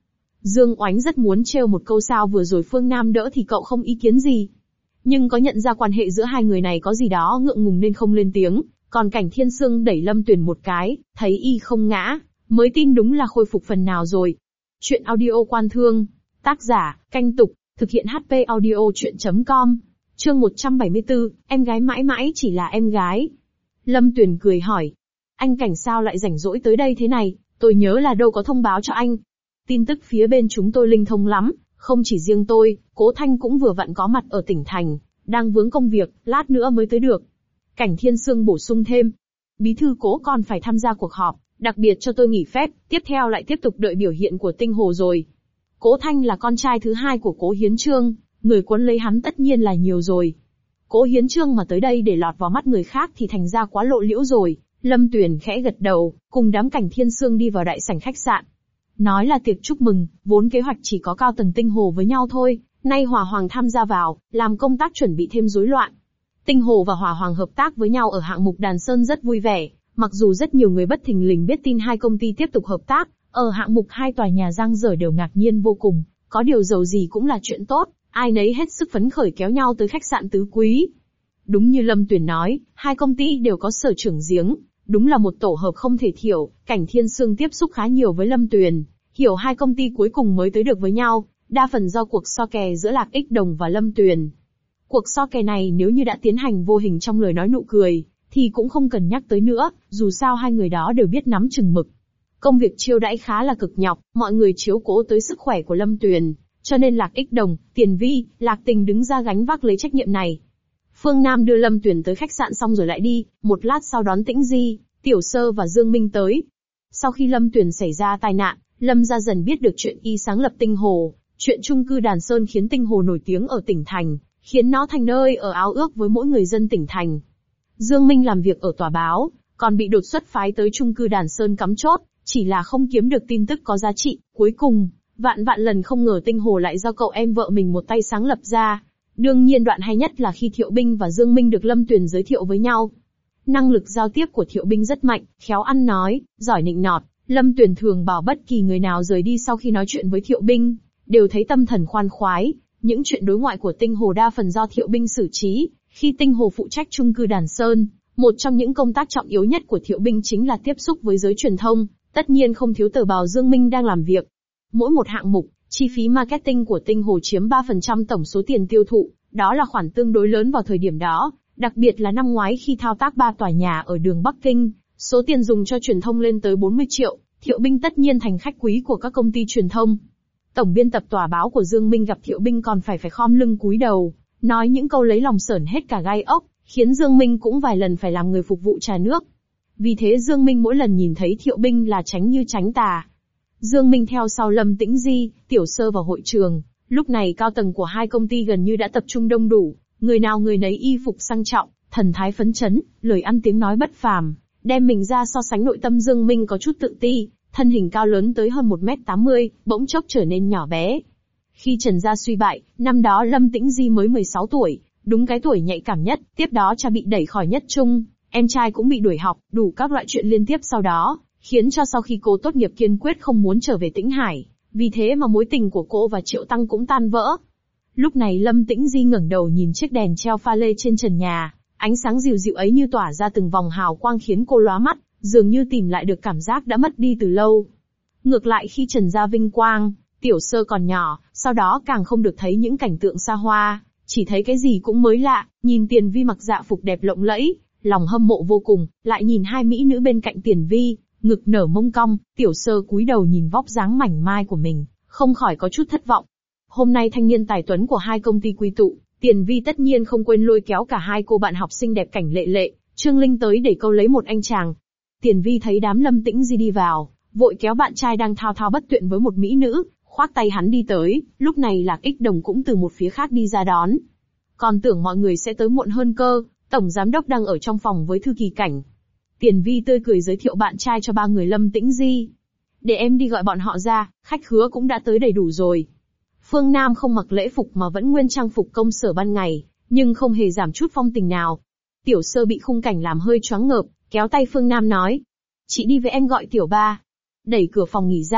Dương Oánh rất muốn trêu một câu sao vừa rồi Phương Nam đỡ thì cậu không ý kiến gì. Nhưng có nhận ra quan hệ giữa hai người này có gì đó ngượng ngùng nên không lên tiếng, còn Cảnh Thiên Sương đẩy Lâm Tuyền một cái, thấy y không ngã, mới tin đúng là khôi phục phần nào rồi. Chuyện audio Quan Thương, tác giả, Canh Tục, thực hiện hát pê audio chuyện chấm com, chương một trăm bảy mươi tư, em gái mãi mãi chỉ là em gái. Lâm Tuyền cười hỏi, anh Cảnh sao lại rảnh rỗi tới đây thế này, tôi nhớ là đâu có thông báo cho anh. Tin tức phía bên chúng tôi linh thông lắm, không chỉ riêng tôi, Cố Thanh cũng vừa vặn có mặt ở tỉnh thành, đang vướng công việc, lát nữa mới tới được. Cảnh Thiên Sương bổ sung thêm, bí thư Cố còn phải tham gia cuộc họp, đặc biệt cho tôi nghỉ phép, tiếp theo lại tiếp tục đợi biểu hiện của Tinh Hồ rồi. Cố Thanh là con trai thứ hai của Cố Hiến Chương, người quấn lấy hắn tất nhiên là nhiều rồi. Cố Hiến Chương mà tới đây để lọt vào mắt người khác thì thành ra quá lộ liễu rồi. Lâm Tuyền khẽ gật đầu, cùng đám Cảnh Thiên Sương đi vào đại sảnh khách sạn. Nói là tiệc chúc mừng, vốn kế hoạch chỉ có cao tầng Tinh Hồ với nhau thôi, nay Hỏa Hoàng tham gia vào, làm công tác chuẩn bị thêm rối loạn. Tinh Hồ và Hỏa Hoàng hợp tác với nhau ở hạng mục Đàn Sơn rất vui vẻ, mặc dù rất nhiều người bất thình lình biết tin hai công ty tiếp tục hợp tác, ở hạng mục hai tòa nhà giang dở đều ngạc nhiên vô cùng, có điều dầu gì cũng là chuyện tốt, ai nấy hết sức phấn khởi kéo nhau tới khách sạn Tứ Quý. Đúng như Lâm Tuyền nói, hai công ty đều có sở trưởng giếng, đúng là một tổ hợp không thể thiểu. Cảnh Thiên Sương tiếp xúc khá nhiều với Lâm Tuyền, hiểu hai công ty cuối cùng mới tới được với nhau, đa phần do cuộc so kè giữa Lạc Ích Đồng và Lâm Tuyền. Cuộc so kè này nếu như đã tiến hành vô hình trong lời nói nụ cười, thì cũng không cần nhắc tới nữa, dù sao hai người đó đều biết nắm chừng mực. Công việc chiêu đãi khá là cực nhọc, mọi người chiếu cố tới sức khỏe của Lâm Tuyền, cho nên Lạc Ích Đồng, Tiền Vi, Lạc Tình đứng ra gánh vác lấy trách nhiệm này. Phương Nam đưa Lâm Tuyền tới khách sạn xong rồi lại đi, một lát sau đón Tĩnh Di, Tiểu Sơ và Dương Minh tới. Sau khi Lâm Tuyền xảy ra tai nạn, Lâm gia dần biết được chuyện y sáng lập Tinh Hồ, chuyện chung cư Đàn Sơn khiến Tinh Hồ nổi tiếng ở tỉnh thành, khiến nó thành nơi ở ao ước với mỗi người dân tỉnh thành. Dương Minh làm việc ở tòa báo, còn bị đột xuất phái tới chung cư Đàn Sơn cắm chốt, chỉ là không kiếm được tin tức có giá trị. Cuối cùng, vạn vạn lần không ngờ Tinh Hồ lại do cậu em vợ mình một tay sáng lập ra. Đương nhiên đoạn hay nhất là khi Thiệu Binh và Dương Minh được Lâm Tuyền giới thiệu với nhau. Năng lực giao tiếp của Thiệu Binh rất mạnh, khéo ăn nói, giỏi nịnh nọt. Lâm Tuyền thường bảo bất kỳ người nào rời đi sau khi nói chuyện với Thiệu Binh, đều thấy tâm thần khoan khoái. Những chuyện đối ngoại của Tinh Hồ đa phần do Thiệu Binh xử trí. Khi Tinh Hồ phụ trách chung cư Đàn Sơn, một trong những công tác trọng yếu nhất của Thiệu Binh chính là tiếp xúc với giới truyền thông, tất nhiên không thiếu tờ báo Dương Minh đang làm việc. Mỗi một hạng mục, chi phí marketing của Tinh Hồ chiếm ba phần trăm tổng số tiền tiêu thụ, đó là khoản tương đối lớn vào thời điểm đó, đặc biệt là năm ngoái khi thao tác ba tòa nhà ở đường Bắc Kinh, số tiền dùng cho truyền thông lên tới bốn mươi triệu, Thiệu Binh tất nhiên thành khách quý của các công ty truyền thông. Tổng biên tập tòa báo của Dương Minh gặp Thiệu Binh còn phải phải khom lưng cúi đầu, nói những câu lấy lòng sởn hết cả gai ốc, khiến Dương Minh cũng vài lần phải làm người phục vụ trà nước. Vì thế Dương Minh mỗi lần nhìn thấy Thiệu Binh là tránh như tránh tà. Dương Minh theo sau Lâm Tĩnh Di, Tiểu Sơ vào hội trường, lúc này cao tầng của hai công ty gần như đã tập trung đông đủ, người nào người nấy y phục sang trọng, thần thái phấn chấn, lời ăn tiếng nói bất phàm, đem mình ra so sánh. Nội tâm Dương Minh có chút tự ti, thân hình cao lớn tới hơn một mét tám mươi, bỗng chốc trở nên nhỏ bé. Khi Trần gia suy bại, năm đó Lâm Tĩnh Di mới mười sáu tuổi, đúng cái tuổi nhạy cảm nhất, tiếp đó cha bị đẩy khỏi nhất trung, em trai cũng bị đuổi học, đủ các loại chuyện liên tiếp sau đó, khiến cho sau khi cô tốt nghiệp kiên quyết không muốn trở về Tĩnh Hải, vì thế mà mối tình của cô và Triệu Tăng cũng tan vỡ. Lúc này Lâm Tĩnh Di ngẩng đầu nhìn chiếc đèn treo pha lê trên trần nhà, ánh sáng dịu dịu ấy như tỏa ra từng vòng hào quang khiến cô lóa mắt, dường như tìm lại được cảm giác đã mất đi từ lâu. Ngược lại khi Trần gia vinh quang, Tiểu Sơ còn nhỏ, sau đó càng không được thấy những cảnh tượng xa hoa, chỉ thấy cái gì cũng mới lạ, nhìn Tiền Vi mặc dạ phục đẹp lộng lẫy, lòng hâm mộ vô cùng, lại nhìn hai mỹ nữ bên cạnh Tiền Vi, ngực nở mông cong, Tiểu Sơ cúi đầu nhìn vóc dáng mảnh mai của mình, không khỏi có chút thất vọng. Hôm nay thanh niên tài tuấn của hai công ty quy tụ, Tiền Vi tất nhiên không quên lôi kéo cả hai cô bạn học xinh đẹp Cảnh Lệ Lệ, Trương Linh tới để câu lấy một anh chàng. Tiền Vi thấy đám Lâm Tĩnh Di đi vào, vội kéo bạn trai đang thao thao bất tuyệt với một mỹ nữ, khoác tay hắn đi tới. Lúc này Lạc Ích Đồng cũng từ một phía khác đi ra đón. Còn tưởng mọi người sẽ tới muộn hơn cơ, tổng giám đốc đang ở trong phòng với thư kỳ Cảnh. Tiền Vi tươi cười giới thiệu bạn trai cho ba người Lâm Tĩnh Di. Để em đi gọi bọn họ ra, khách khứa cũng đã tới đầy đủ rồi. Phương Nam không mặc lễ phục mà vẫn nguyên trang phục công sở ban ngày, nhưng không hề giảm chút phong tình nào. Tiểu Sơ bị khung cảnh làm hơi choáng ngợp, kéo tay Phương Nam nói. Chị đi với em gọi Tiểu Ba. Đẩy cửa phòng nghỉ ra,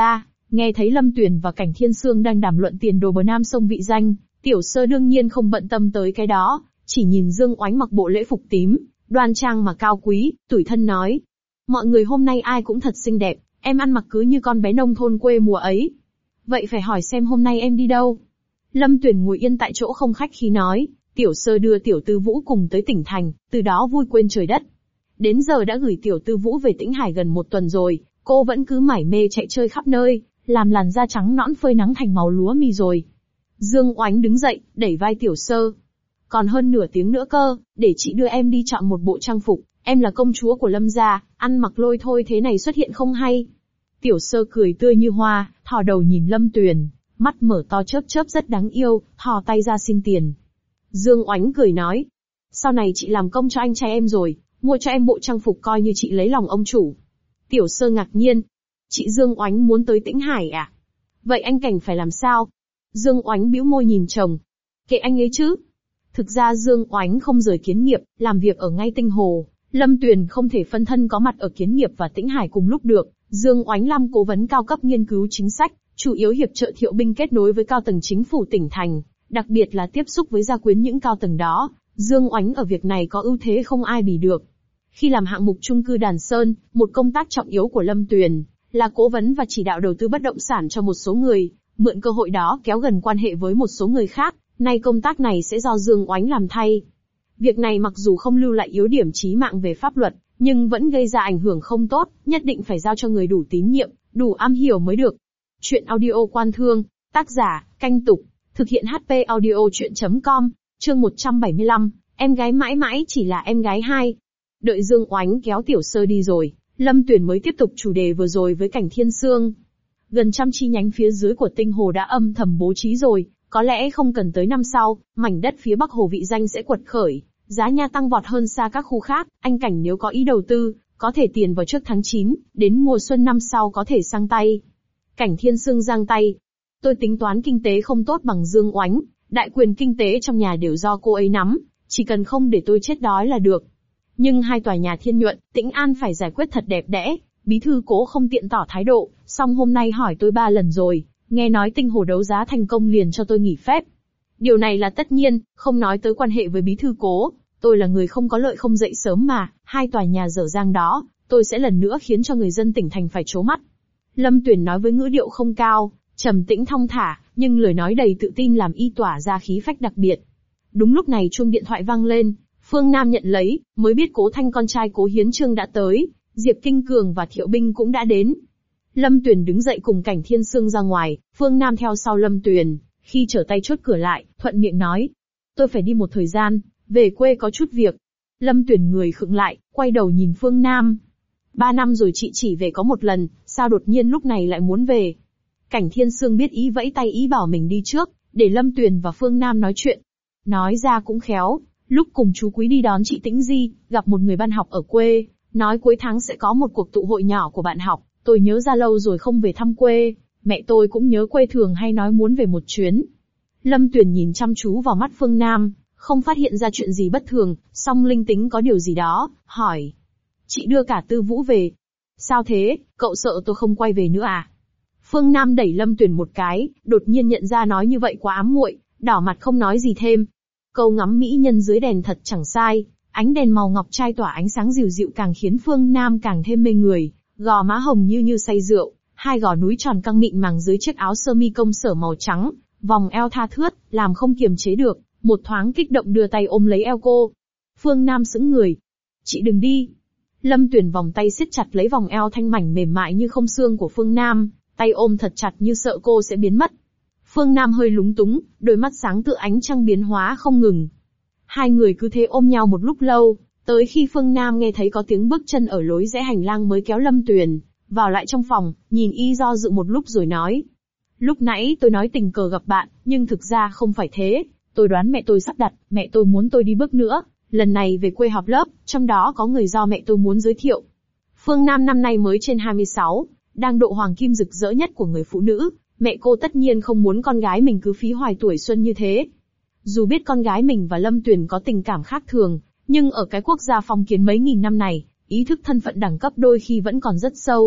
Nghe thấy Lâm Tuyền và Cảnh Thiên Sương đang đàm luận tiền đồ bờ Nam sông Vị Danh, Tiểu Sơ đương nhiên không bận tâm tới cái đó, chỉ nhìn Dương Oánh mặc bộ lễ phục tím, đoan trang mà cao quý, tủi thân nói. Mọi người hôm nay ai cũng thật xinh đẹp, em ăn mặc cứ như con bé nông thôn quê mùa ấy. Vậy phải hỏi xem hôm nay em đi đâu? Lâm Tuyền ngồi yên tại chỗ không khách khí nói, Tiểu Sơ đưa Tiểu Tư Vũ cùng tới tỉnh thành, từ đó vui quên trời đất. Đến giờ đã gửi Tiểu Tư Vũ về Tĩnh Hải gần một tuần rồi, cô vẫn cứ mải mê chạy chơi khắp nơi, làm làn da trắng nõn phơi nắng thành màu lúa mì rồi. Dương Oánh đứng dậy, đẩy vai Tiểu Sơ. Còn hơn nửa tiếng nữa cơ, để chị đưa em đi chọn một bộ trang phục, em là công chúa của Lâm gia, ăn mặc lôi thôi thế này xuất hiện không hay. Tiểu Sơ cười tươi như hoa, thò đầu nhìn Lâm Tuyền, mắt mở to chớp chớp rất đáng yêu, thò tay ra xin tiền. Dương Oánh cười nói, sau này chị làm công cho anh trai em rồi, mua cho em bộ trang phục coi như chị lấy lòng ông chủ. Tiểu Sơ ngạc nhiên, chị Dương Oánh muốn tới Tĩnh Hải à? Vậy anh Cảnh phải làm sao? Dương Oánh bĩu môi nhìn chồng. Kệ anh ấy chứ. Thực ra Dương Oánh không rời Kiến Nghiệp, làm việc ở ngay Tinh Hồ. Lâm Tuyền không thể phân thân có mặt ở Kiến Nghiệp và Tĩnh Hải cùng lúc được. Dương Oánh làm cố vấn cao cấp nghiên cứu chính sách, chủ yếu hiệp trợ Thiệu binh kết nối với cao tầng chính phủ tỉnh thành, đặc biệt là tiếp xúc với gia quyến những cao tầng đó. Dương Oánh ở việc này có ưu thế không ai bì được. Khi làm hạng mục chung cư Đàn Sơn, một công tác trọng yếu của Lâm Tuyền là cố vấn và chỉ đạo đầu tư bất động sản cho một số người, mượn cơ hội đó kéo gần quan hệ với một số người khác. Nay công tác này sẽ do Dương Oánh làm thay. Việc này mặc dù không lưu lại yếu điểm chí mạng về pháp luật, nhưng vẫn gây ra ảnh hưởng không tốt, nhất định phải giao cho người đủ tín nhiệm, đủ am hiểu mới được. Chuyện audio Quan Thương, tác giả, Canh Tục, thực hiện hát pê audio chuyện chấm com, chương một trăm bảy mươi lăm, em gái mãi mãi chỉ là em gái hai. Đợi Dương Oánh kéo Tiểu Sơ đi rồi, Lâm Tuyền mới tiếp tục chủ đề vừa rồi với Cảnh Thiên Sương. Gần trăm chi nhánh phía dưới của Tinh Hồ đã âm thầm bố trí rồi, có lẽ không cần tới năm sau, mảnh đất phía Bắc Hồ Vị Danh sẽ quật khởi, giá nhà tăng vọt hơn xa các khu khác, anh Cảnh nếu có ý đầu tư, có thể tiền vào trước tháng chín, đến mùa xuân năm sau có thể sang tay. Cảnh Thiên Sương giang tay. Tôi tính toán kinh tế không tốt bằng Dương Oánh, đại quyền kinh tế trong nhà đều do cô ấy nắm, chỉ cần không để tôi chết đói là được. Nhưng hai tòa nhà Thiên Nhuận, Tĩnh An phải giải quyết thật đẹp đẽ, bí thư Cố không tiện tỏ thái độ, song hôm nay hỏi tôi ba lần rồi, nghe nói Tinh Hồ đấu giá thành công liền cho tôi nghỉ phép. Điều này là tất nhiên, không nói tới quan hệ với bí thư Cố, tôi là người không có lợi không dậy sớm mà, hai tòa nhà dở dang đó, tôi sẽ lần nữa khiến cho người dân tỉnh thành phải trố mắt. Lâm Tuyền nói với ngữ điệu không cao, trầm tĩnh thong thả, nhưng lời nói đầy tự tin làm y tỏa ra khí phách đặc biệt. Đúng lúc này chuông điện thoại vang lên, Phương Nam nhận lấy, mới biết Cố Thanh con trai Cố Hiến Trương đã tới, Diệp Kinh Cường và Thiệu binh cũng đã đến. Lâm Tuyền đứng dậy cùng Cảnh Thiên Sương ra ngoài, Phương Nam theo sau Lâm Tuyền, khi trở tay chốt cửa lại, thuận miệng nói. Tôi phải đi một thời gian, về quê có chút việc. Lâm Tuyền người khựng lại, quay đầu nhìn Phương Nam. Ba năm rồi chị chỉ về có một lần, sao đột nhiên lúc này lại muốn về? Cảnh Thiên Sương biết ý vẫy tay ý bảo mình đi trước, để Lâm Tuyền và Phương Nam nói chuyện. Nói ra cũng khéo, lúc cùng chú Quý đi đón chị Tĩnh Di, gặp một người bạn học ở quê, nói cuối tháng sẽ có một cuộc tụ hội nhỏ của bạn học. Tôi nhớ ra lâu rồi không về thăm quê, mẹ tôi cũng nhớ quê thường hay nói muốn về một chuyến. Lâm Tuyền nhìn chăm chú vào mắt Phương Nam, không phát hiện ra chuyện gì bất thường, song linh tính có điều gì đó, hỏi. Chị đưa cả Tư Vũ về. Sao thế, cậu sợ tôi không quay về nữa à? Phương Nam đẩy Lâm Tuyền một cái, đột nhiên nhận ra nói như vậy quá ám muội, đỏ mặt không nói gì thêm. Câu ngắm mỹ nhân dưới đèn thật chẳng sai, ánh đèn màu ngọc trai tỏa ánh sáng dịu dịu càng khiến Phương Nam càng thêm mê người. Gò má hồng như như say rượu, hai gò núi tròn căng mịn màng dưới chiếc áo sơ mi công sở màu trắng, vòng eo tha thướt, làm không kiềm chế được, một thoáng kích động đưa tay ôm lấy eo cô. Phương Nam sững người. Chị đừng đi. Lâm Tuyền vòng tay siết chặt lấy vòng eo thanh mảnh mềm mại như không xương của Phương Nam, tay ôm thật chặt như sợ cô sẽ biến mất. Phương Nam hơi lúng túng, đôi mắt sáng tựa ánh trăng biến hóa không ngừng. Hai người cứ thế ôm nhau một lúc lâu. Tới khi Phương Nam nghe thấy có tiếng bước chân ở lối rẽ hành lang mới kéo Lâm Tuyền vào lại trong phòng, nhìn y do dự một lúc rồi nói. Lúc nãy tôi nói tình cờ gặp bạn, nhưng thực ra không phải thế, tôi đoán mẹ tôi sắp đặt, mẹ tôi muốn tôi đi bước nữa, lần này về quê họp lớp, trong đó có người do mẹ tôi muốn giới thiệu. Phương Nam năm nay mới trên hai mươi sáu, đang độ hoàng kim rực rỡ nhất của người phụ nữ, mẹ cô tất nhiên không muốn con gái mình cứ phí hoài tuổi xuân như thế. Dù biết con gái mình và Lâm Tuyền có tình cảm khác thường, nhưng ở cái quốc gia phong kiến mấy nghìn năm này, ý thức thân phận đẳng cấp đôi khi vẫn còn rất sâu.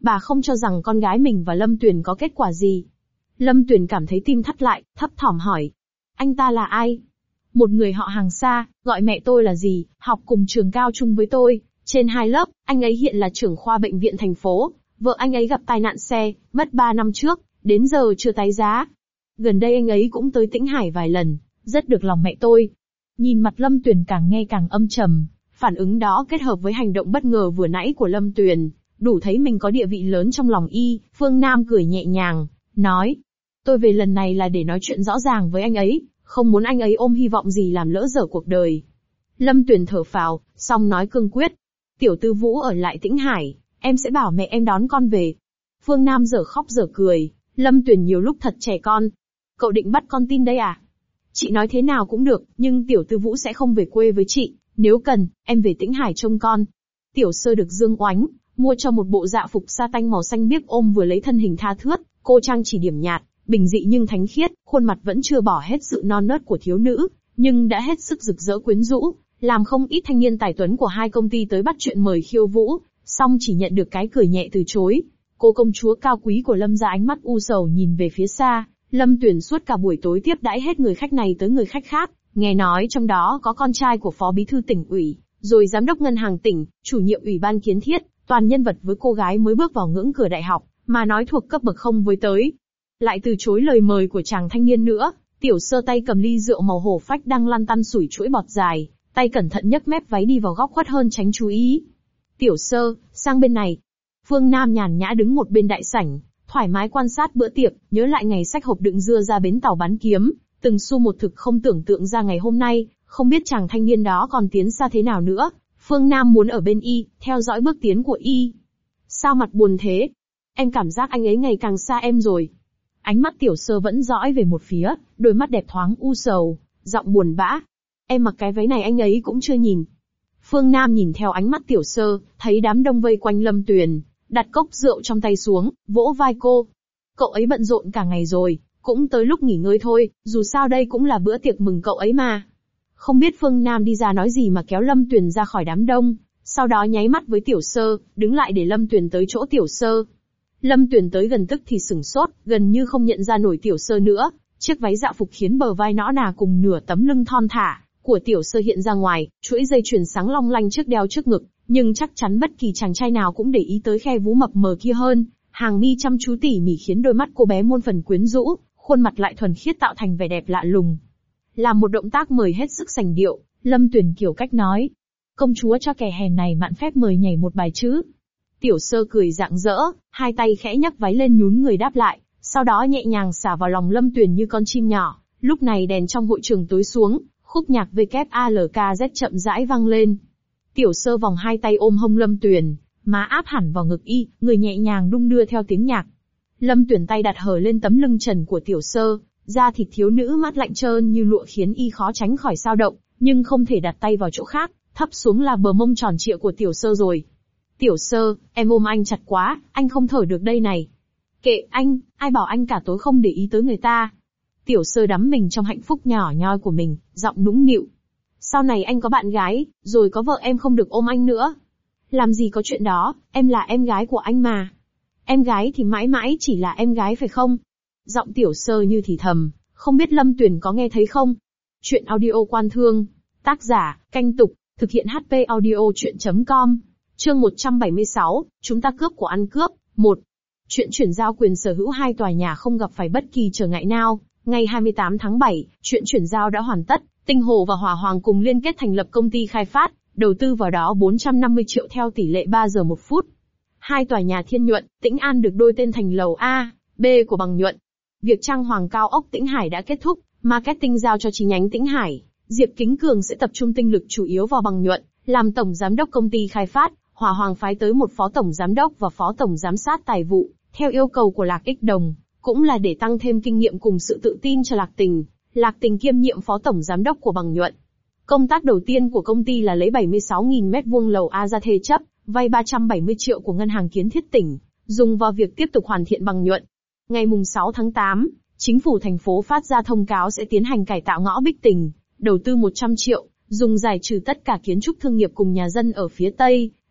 Bà không cho rằng con gái mình và Lâm Tuyền có kết quả gì. Lâm Tuyền cảm thấy tim thắt lại, thấp thỏm hỏi. Anh ta là ai? Một người họ hàng xa, gọi mẹ tôi là gì, học cùng trường cao trung với tôi, trên hai lớp, anh ấy hiện là trưởng khoa bệnh viện thành phố, vợ anh ấy gặp tai nạn xe, mất ba năm trước, đến giờ chưa tái giá. Gần đây anh ấy cũng tới Tĩnh Hải vài lần, rất được lòng mẹ tôi. Nhìn mặt Lâm Tuyền càng nghe càng âm trầm, phản ứng đó kết hợp với hành động bất ngờ vừa nãy của Lâm Tuyền, đủ thấy mình có địa vị lớn trong lòng y. Phương Nam cười nhẹ nhàng, nói, tôi về lần này là để nói chuyện rõ ràng với anh ấy, không muốn anh ấy ôm hy vọng gì làm lỡ dở cuộc đời. Lâm Tuyền thở phào, xong nói cương quyết, Tiểu Tư Vũ ở lại Tĩnh Hải, em sẽ bảo mẹ em đón con về. Phương Nam dở khóc dở cười, Lâm Tuyền nhiều lúc thật trẻ con. Cậu định bắt con tin đây à? Chị nói thế nào cũng được, nhưng Tiểu Tư Vũ sẽ không về quê với chị, nếu cần, em về Tĩnh Hải trông con. Tiểu Sơ được Dương Oánh mua cho một bộ dạ phục sa tanh màu xanh biếc ôm vừa lấy thân hình tha thướt, cô trang chỉ điểm nhạt, bình dị nhưng thánh khiết, khuôn mặt vẫn chưa bỏ hết sự non nớt của thiếu nữ, nhưng đã hết sức rực rỡ quyến rũ, làm không ít thanh niên tài tuấn của hai công ty tới bắt chuyện mời khiêu vũ, song chỉ nhận được cái cười nhẹ từ chối. Cô công chúa cao quý của Lâm gia ánh mắt u sầu nhìn về phía xa. Lâm Tuyền suốt cả buổi tối tiếp đãi hết người khách này tới người khách khác, nghe nói trong đó có con trai của phó bí thư tỉnh ủy, rồi giám đốc ngân hàng tỉnh, chủ nhiệm ủy ban kiến thiết, toàn nhân vật với cô gái mới bước vào ngưỡng cửa đại học, mà nói thuộc cấp bậc không với tới. Lại từ chối lời mời của chàng thanh niên nữa. Tiểu Sơ tay cầm ly rượu màu hổ phách đang lăn tăn sủi chuỗi bọt dài, tay cẩn thận nhấc mép váy đi vào góc khuất hơn tránh chú ý. Tiểu Sơ, sang bên này. Phương Nam nhàn nhã đứng một bên đại sảnh, thoải mái quan sát bữa tiệc, nhớ lại ngày xách hộp đựng dưa ra bến tàu bán kiếm, từng xu một thực không tưởng tượng ra ngày hôm nay, không biết chàng thanh niên đó còn tiến xa thế nào nữa. Phương Nam muốn ở bên y, theo dõi bước tiến của y. Sao mặt buồn thế? Em cảm giác anh ấy ngày càng xa em rồi. Ánh mắt Tiểu Sơ vẫn dõi về một phía, đôi mắt đẹp thoáng u sầu, giọng buồn bã. Em mặc cái váy này anh ấy cũng chưa nhìn. Phương Nam nhìn theo ánh mắt Tiểu Sơ, thấy đám đông vây quanh Lâm Tuyền, đặt cốc rượu trong tay xuống, vỗ vai cô. Cậu ấy bận rộn cả ngày rồi, cũng tới lúc nghỉ ngơi thôi, dù sao đây cũng là bữa tiệc mừng cậu ấy mà. Không biết Phương Nam đi ra nói gì mà kéo Lâm Tuyền ra khỏi đám đông, sau đó nháy mắt với Tiểu Sơ, đứng lại để Lâm Tuyền tới chỗ Tiểu Sơ. Lâm Tuyền tới gần tức thì sửng sốt, gần như không nhận ra nổi Tiểu Sơ nữa, chiếc váy dạ phục khiến bờ vai nõn nà cùng nửa tấm lưng thon thả của Tiểu Sơ hiện ra ngoài, chuỗi dây chuyền sáng long lanh trước đeo trước ngực, nhưng chắc chắn bất kỳ chàng trai nào cũng để ý tới khe vú mập mờ kia hơn. Hàng mi chăm chú tỉ mỉ khiến đôi mắt cô bé muôn phần quyến rũ, khuôn mặt lại thuần khiết tạo thành vẻ đẹp lạ lùng. Làm một động tác mời hết sức sành điệu, Lâm Tuyền kiểu cách nói: "Công chúa cho kẻ hèn này mạn phép mời nhảy một bài chứ?" Tiểu Sơ cười rạng rỡ, hai tay khẽ nhấc váy lên nhún người đáp lại, sau đó nhẹ nhàng xả vào lòng Lâm Tuyền như con chim nhỏ. Lúc này đèn trong hội trường tối xuống, khúc nhạc vê kép a lờ ca zét chậm rãi vang lên. Tiểu Sơ vòng hai tay ôm hông Lâm Tuyền, má áp hẳn vào ngực y, người nhẹ nhàng đung đưa theo tiếng nhạc. Lâm Tuyền tay đặt hờ lên tấm lưng trần của Tiểu Sơ, da thịt thiếu nữ mát lạnh trơn như lụa khiến y khó tránh khỏi dao động, nhưng không thể đặt tay vào chỗ khác, thấp xuống là bờ mông tròn trịa của Tiểu Sơ rồi. Tiểu Sơ, em ôm anh chặt quá, anh không thở được đây này. Kệ anh, ai bảo anh cả tối không để ý tới người ta. Tiểu Sơ đắm mình trong hạnh phúc nhỏ nhoi của mình, giọng nũng nịu. Sau này anh có bạn gái, rồi có vợ em không được ôm anh nữa. Làm gì có chuyện đó, em là em gái của anh mà. Em gái thì mãi mãi chỉ là em gái phải không? Giọng Tiểu Sơ như thì thầm, không biết Lâm Tuyền có nghe thấy không? Chuyện audio Quan Thương. Tác giả, Canh Tục, thực hiện hát pê audio chuyện chấm com. Chương một trăm bảy mươi sáu, chúng ta cướp của ăn cướp. một. Chuyện chuyển giao quyền sở hữu hai tòa nhà không gặp phải bất kỳ trở ngại nào. Ngày hai mươi tám tháng bảy, chuyện chuyển giao đã hoàn tất. Tinh Hồ và Hỏa Hoàng cùng liên kết thành lập công ty khai phát, đầu tư vào đó bốn trăm năm mươi triệu theo tỷ lệ ba giờ một phút. Hai tòa nhà Thiên Nhuận, Tĩnh An được đổi tên thành lầu A, B của Bằng Nhuận. Việc trang hoàng cao ốc Tĩnh Hải đã kết thúc, marketing giao cho chi nhánh Tĩnh Hải. Diệp Kính Cường sẽ tập trung tinh lực chủ yếu vào Bằng Nhuận, làm tổng giám đốc công ty khai phát. Hỏa Hoàng phái tới một phó tổng giám đốc và phó tổng giám sát tài vụ, theo yêu cầu của Lạc Ích Đồng, cũng là để tăng thêm kinh nghiệm cùng sự tự tin cho Lạc Tình. Lạc Tình kiêm nhiệm phó tổng giám đốc của Bằng Nhuận. Công tác đầu tiên của công ty là lấy bảy mươi sáu nghìn mét vuông lầu A ra thế chấp, vay ba trăm bảy mươi triệu của Ngân hàng Kiến thiết tỉnh, dùng vào việc tiếp tục hoàn thiện Bằng Nhuận. Ngày mùng sáu tháng tám, chính phủ thành phố phát ra thông cáo sẽ tiến hành cải tạo ngõ Bích Tình, đầu tư một trăm triệu, dùng giải trừ tất cả kiến trúc thương nghiệp cùng nhà dân ở phía Tây,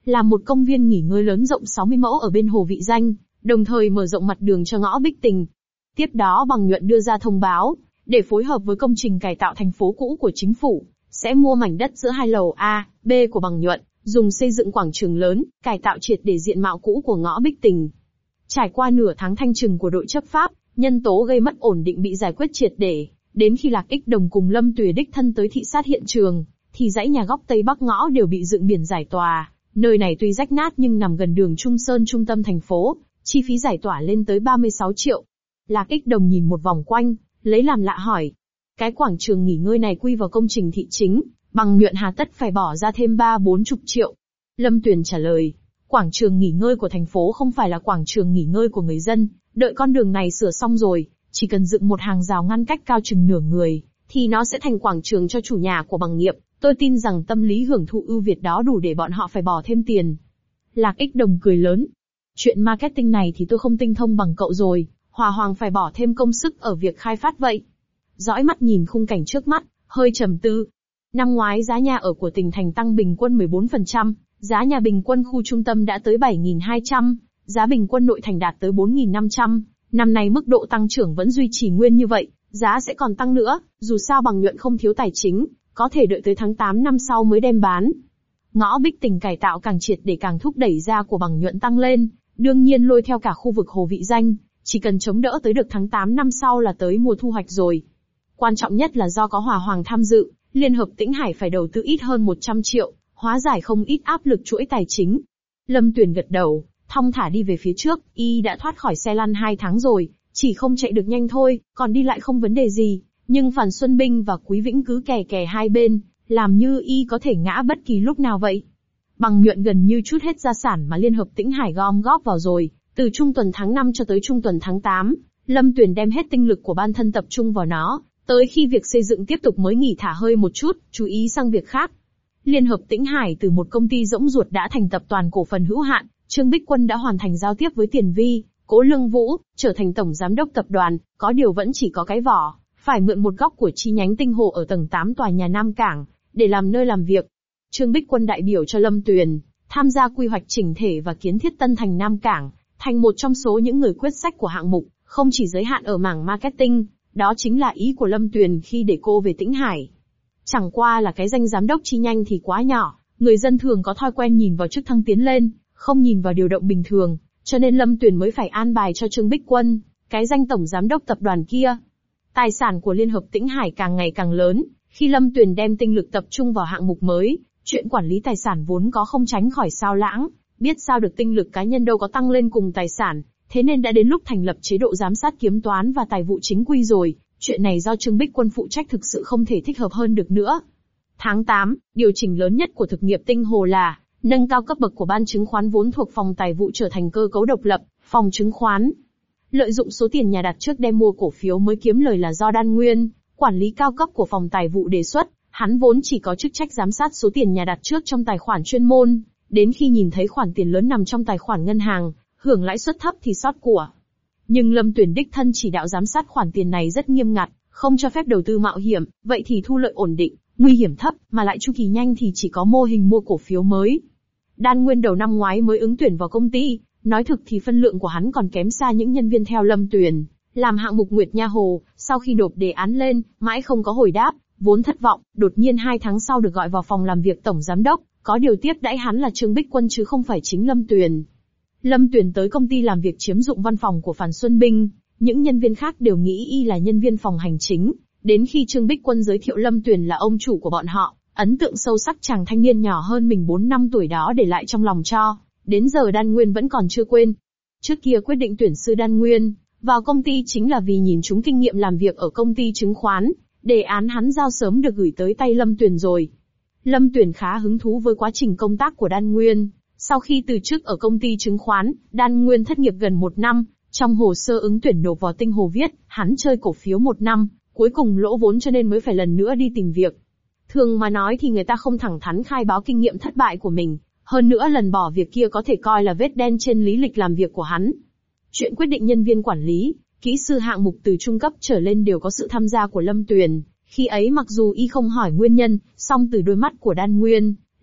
là một công viên nghỉ ngơi lớn rộng sáu mươi mẫu ở bên hồ Vị Danh, đồng thời mở rộng mặt đường cho ngõ Bích Tình. Tiếp đó Bằng Nhuận đưa ra thông báo, để phối hợp với công trình cải tạo thành phố cũ của chính phủ, sẽ mua mảnh đất giữa hai lầu A, B của Bằng Nhuận, dùng xây dựng quảng trường lớn, cải tạo triệt để diện mạo cũ của ngõ Bích Tình. Trải qua nửa tháng thanh trừng của đội chấp pháp, nhân tố gây mất ổn định bị giải quyết triệt để, đến khi Lạc Ích Đồng cùng Lâm Tuyền đích thân tới thị sát hiện trường, thì dãy nhà góc Tây Bắc ngõ đều bị dựng biển giải tỏa. Nơi này tuy rách nát nhưng nằm gần đường Trung Sơn trung tâm thành phố, chi phí giải tỏa lên tới ba mươi sáu triệu. Lạc Ích Đồng nhìn một vòng quanh, lấy làm lạ hỏi. Cái quảng trường nghỉ ngơi này quy vào công trình thị chính, Bằng Nhuận hà tất phải bỏ ra thêm ba bốn chục triệu. Lâm Tuyền trả lời, quảng trường nghỉ ngơi của thành phố không phải là quảng trường nghỉ ngơi của người dân, đợi con đường này sửa xong rồi, chỉ cần dựng một hàng rào ngăn cách cao chừng nửa người, thì nó sẽ thành quảng trường cho chủ nhà của Bằng Nghiệp. Tôi tin rằng tâm lý hưởng thụ ưu việt đó đủ để bọn họ phải bỏ thêm tiền. Lạc Ích Đồng cười lớn. Chuyện marketing này thì tôi không tinh thông bằng cậu rồi, Hòa Hoàng phải bỏ thêm công sức ở việc khai phát vậy. Dõi mắt nhìn khung cảnh trước mắt, hơi trầm tư. Năm ngoái giá nhà ở của tỉnh thành tăng bình quân mười bốn phần trăm, giá nhà bình quân khu trung tâm đã tới bảy nghìn hai trăm, giá bình quân nội thành đạt tới bốn nghìn năm trăm. Năm nay mức độ tăng trưởng vẫn duy trì nguyên như vậy, giá sẽ còn tăng nữa, dù sao Bằng Nhuận không thiếu tài chính, có thể đợi tới tháng tám năm sau mới đem bán. Ngõ Bích Tình cải tạo càng triệt để càng thúc đẩy giá của Bằng Nhuận tăng lên, đương nhiên lôi theo cả khu vực hồ Vị Danh, chỉ cần chống đỡ tới được tháng tám năm sau là tới mùa thu hoạch rồi. Quan trọng nhất là do có Hòa Hoàng tham dự, Liên hợp Tĩnh Hải phải đầu tư ít hơn một trăm triệu, hóa giải không ít áp lực chuỗi tài chính. Lâm Tuyền gật đầu, thong thả đi về phía trước, y đã thoát khỏi xe lăn hai tháng rồi, chỉ không chạy được nhanh thôi, còn đi lại không vấn đề gì. Nhưng Phan Xuân Binh và Quý Vĩnh cứ kè kè hai bên, làm như y có thể ngã bất kỳ lúc nào vậy. Bằng Nhuận gần như trút hết gia sản mà Liên hợp Tĩnh Hải gom góp vào rồi, từ trung tuần tháng năm cho tới trung tuần tháng tám, Lâm Tuyền đem hết tinh lực của ban thân tập trung vào nó, tới khi việc xây dựng tiếp tục mới nghỉ thả hơi một chút, chú ý sang việc khác. Liên hợp Tĩnh Hải từ một công ty rỗng ruột đã thành tập đoàn cổ phần hữu hạn, Trương Bích Quân đã hoàn thành giao tiếp với Tiền Vi, Cố Lương Vũ, trở thành tổng giám đốc tập đoàn, có điều vẫn chỉ có cái vỏ, phải mượn một góc của chi nhánh Tinh Hồ ở tầng tám tòa nhà Nam Cảng, để làm nơi làm việc. Trương Bích Quân đại biểu cho Lâm Tuyền, tham gia quy hoạch chỉnh thể và kiến thiết Tân Thành Nam Cảng, thành một trong số những người quyết sách của hạng mục, không chỉ giới hạn ở mảng marketing, đó chính là ý của Lâm Tuyền khi để cô về Tĩnh Hải. Chẳng qua là cái danh giám đốc chi nhanh thì quá nhỏ, người dân thường có thói quen nhìn vào chức thăng tiến lên, không nhìn vào điều động bình thường, cho nên Lâm Tuyền mới phải an bài cho Trương Bích Quân, cái danh tổng giám đốc tập đoàn kia. Tài sản của Liên hợp Tĩnh Hải càng ngày càng lớn, khi Lâm Tuyền đem tinh lực tập trung vào hạng mục mới, chuyện quản lý tài sản vốn có không tránh khỏi sao lãng, biết sao được tinh lực cá nhân đâu có tăng lên cùng tài sản, thế nên đã đến lúc thành lập chế độ giám sát kiểm toán và tài vụ chính quy rồi, chuyện này do Trương Bích Quân phụ trách thực sự không thể thích hợp hơn được nữa. Tháng tám, điều chỉnh lớn nhất của thực nghiệp Tinh Hồ là nâng cao cấp bậc của ban chứng khoán vốn thuộc phòng tài vụ trở thành cơ cấu độc lập, phòng chứng khoán. Lợi dụng số tiền nhà đặt trước đem mua cổ phiếu mới kiếm lời là do Đan Nguyên, quản lý cao cấp của phòng tài vụ đề xuất, hắn vốn chỉ có chức trách giám sát số tiền nhà đặt trước trong tài khoản chuyên môn, đến khi nhìn thấy khoản tiền lớn nằm trong tài khoản ngân hàng, hưởng lãi suất thấp thì sót của. Nhưng Lâm Tuyền đích thân chỉ đạo giám sát khoản tiền này rất nghiêm ngặt, không cho phép đầu tư mạo hiểm, vậy thì thu lợi ổn định, nguy hiểm thấp, mà lại chu kỳ nhanh thì chỉ có mô hình mua cổ phiếu mới. Đan Nguyên đầu năm ngoái mới ứng tuyển vào công ty, nói thực thì phân lượng của hắn còn kém xa những nhân viên theo Lâm Tuyền. Làm hạng mục Nguyệt Nha Hồ, sau khi nộp đề án lên, mãi không có hồi đáp, vốn thất vọng, đột nhiên hai tháng sau được gọi vào phòng làm việc tổng giám đốc, có điều tiếp đãi hắn là Trương Bích Quân chứ không phải chính Lâm Tuyền. Lâm Tuyền tới công ty làm việc chiếm dụng văn phòng của Phan Xuân Binh, những nhân viên khác đều nghĩ y là nhân viên phòng hành chính, đến khi Trương Bích Quân giới thiệu Lâm Tuyền là ông chủ của bọn họ, ấn tượng sâu sắc chàng thanh niên nhỏ hơn mình bốn năm tuổi đó để lại trong lòng cho, đến giờ Đan Nguyên vẫn còn chưa quên. Trước kia quyết định tuyển sư Đan Nguyên vào công ty chính là vì nhìn chúng kinh nghiệm làm việc ở công ty chứng khoán, đề án hắn giao sớm được gửi tới tay Lâm Tuyền rồi. Lâm Tuyền khá hứng thú với quá trình công tác của Đan Nguyên. Sau khi từ chức ở công ty chứng khoán, Đan Nguyên thất nghiệp gần một năm, trong hồ sơ ứng tuyển nộp vào Tinh Hồ viết, hắn chơi cổ phiếu một năm, cuối cùng lỗ vốn cho nên mới phải lần nữa đi tìm việc. Thường mà nói thì người ta không thẳng thắn khai báo kinh nghiệm thất bại của mình, hơn nữa lần bỏ việc kia có thể coi là vết đen trên lý lịch làm việc của hắn. Chuyện quyết định nhân viên quản lý, kỹ sư hạng mục từ trung cấp trở lên đều có sự tham gia của Lâm Tuyền, khi ấy mặc dù y không hỏi nguyên nhân, song từ đôi mắt của Đan Nguyên,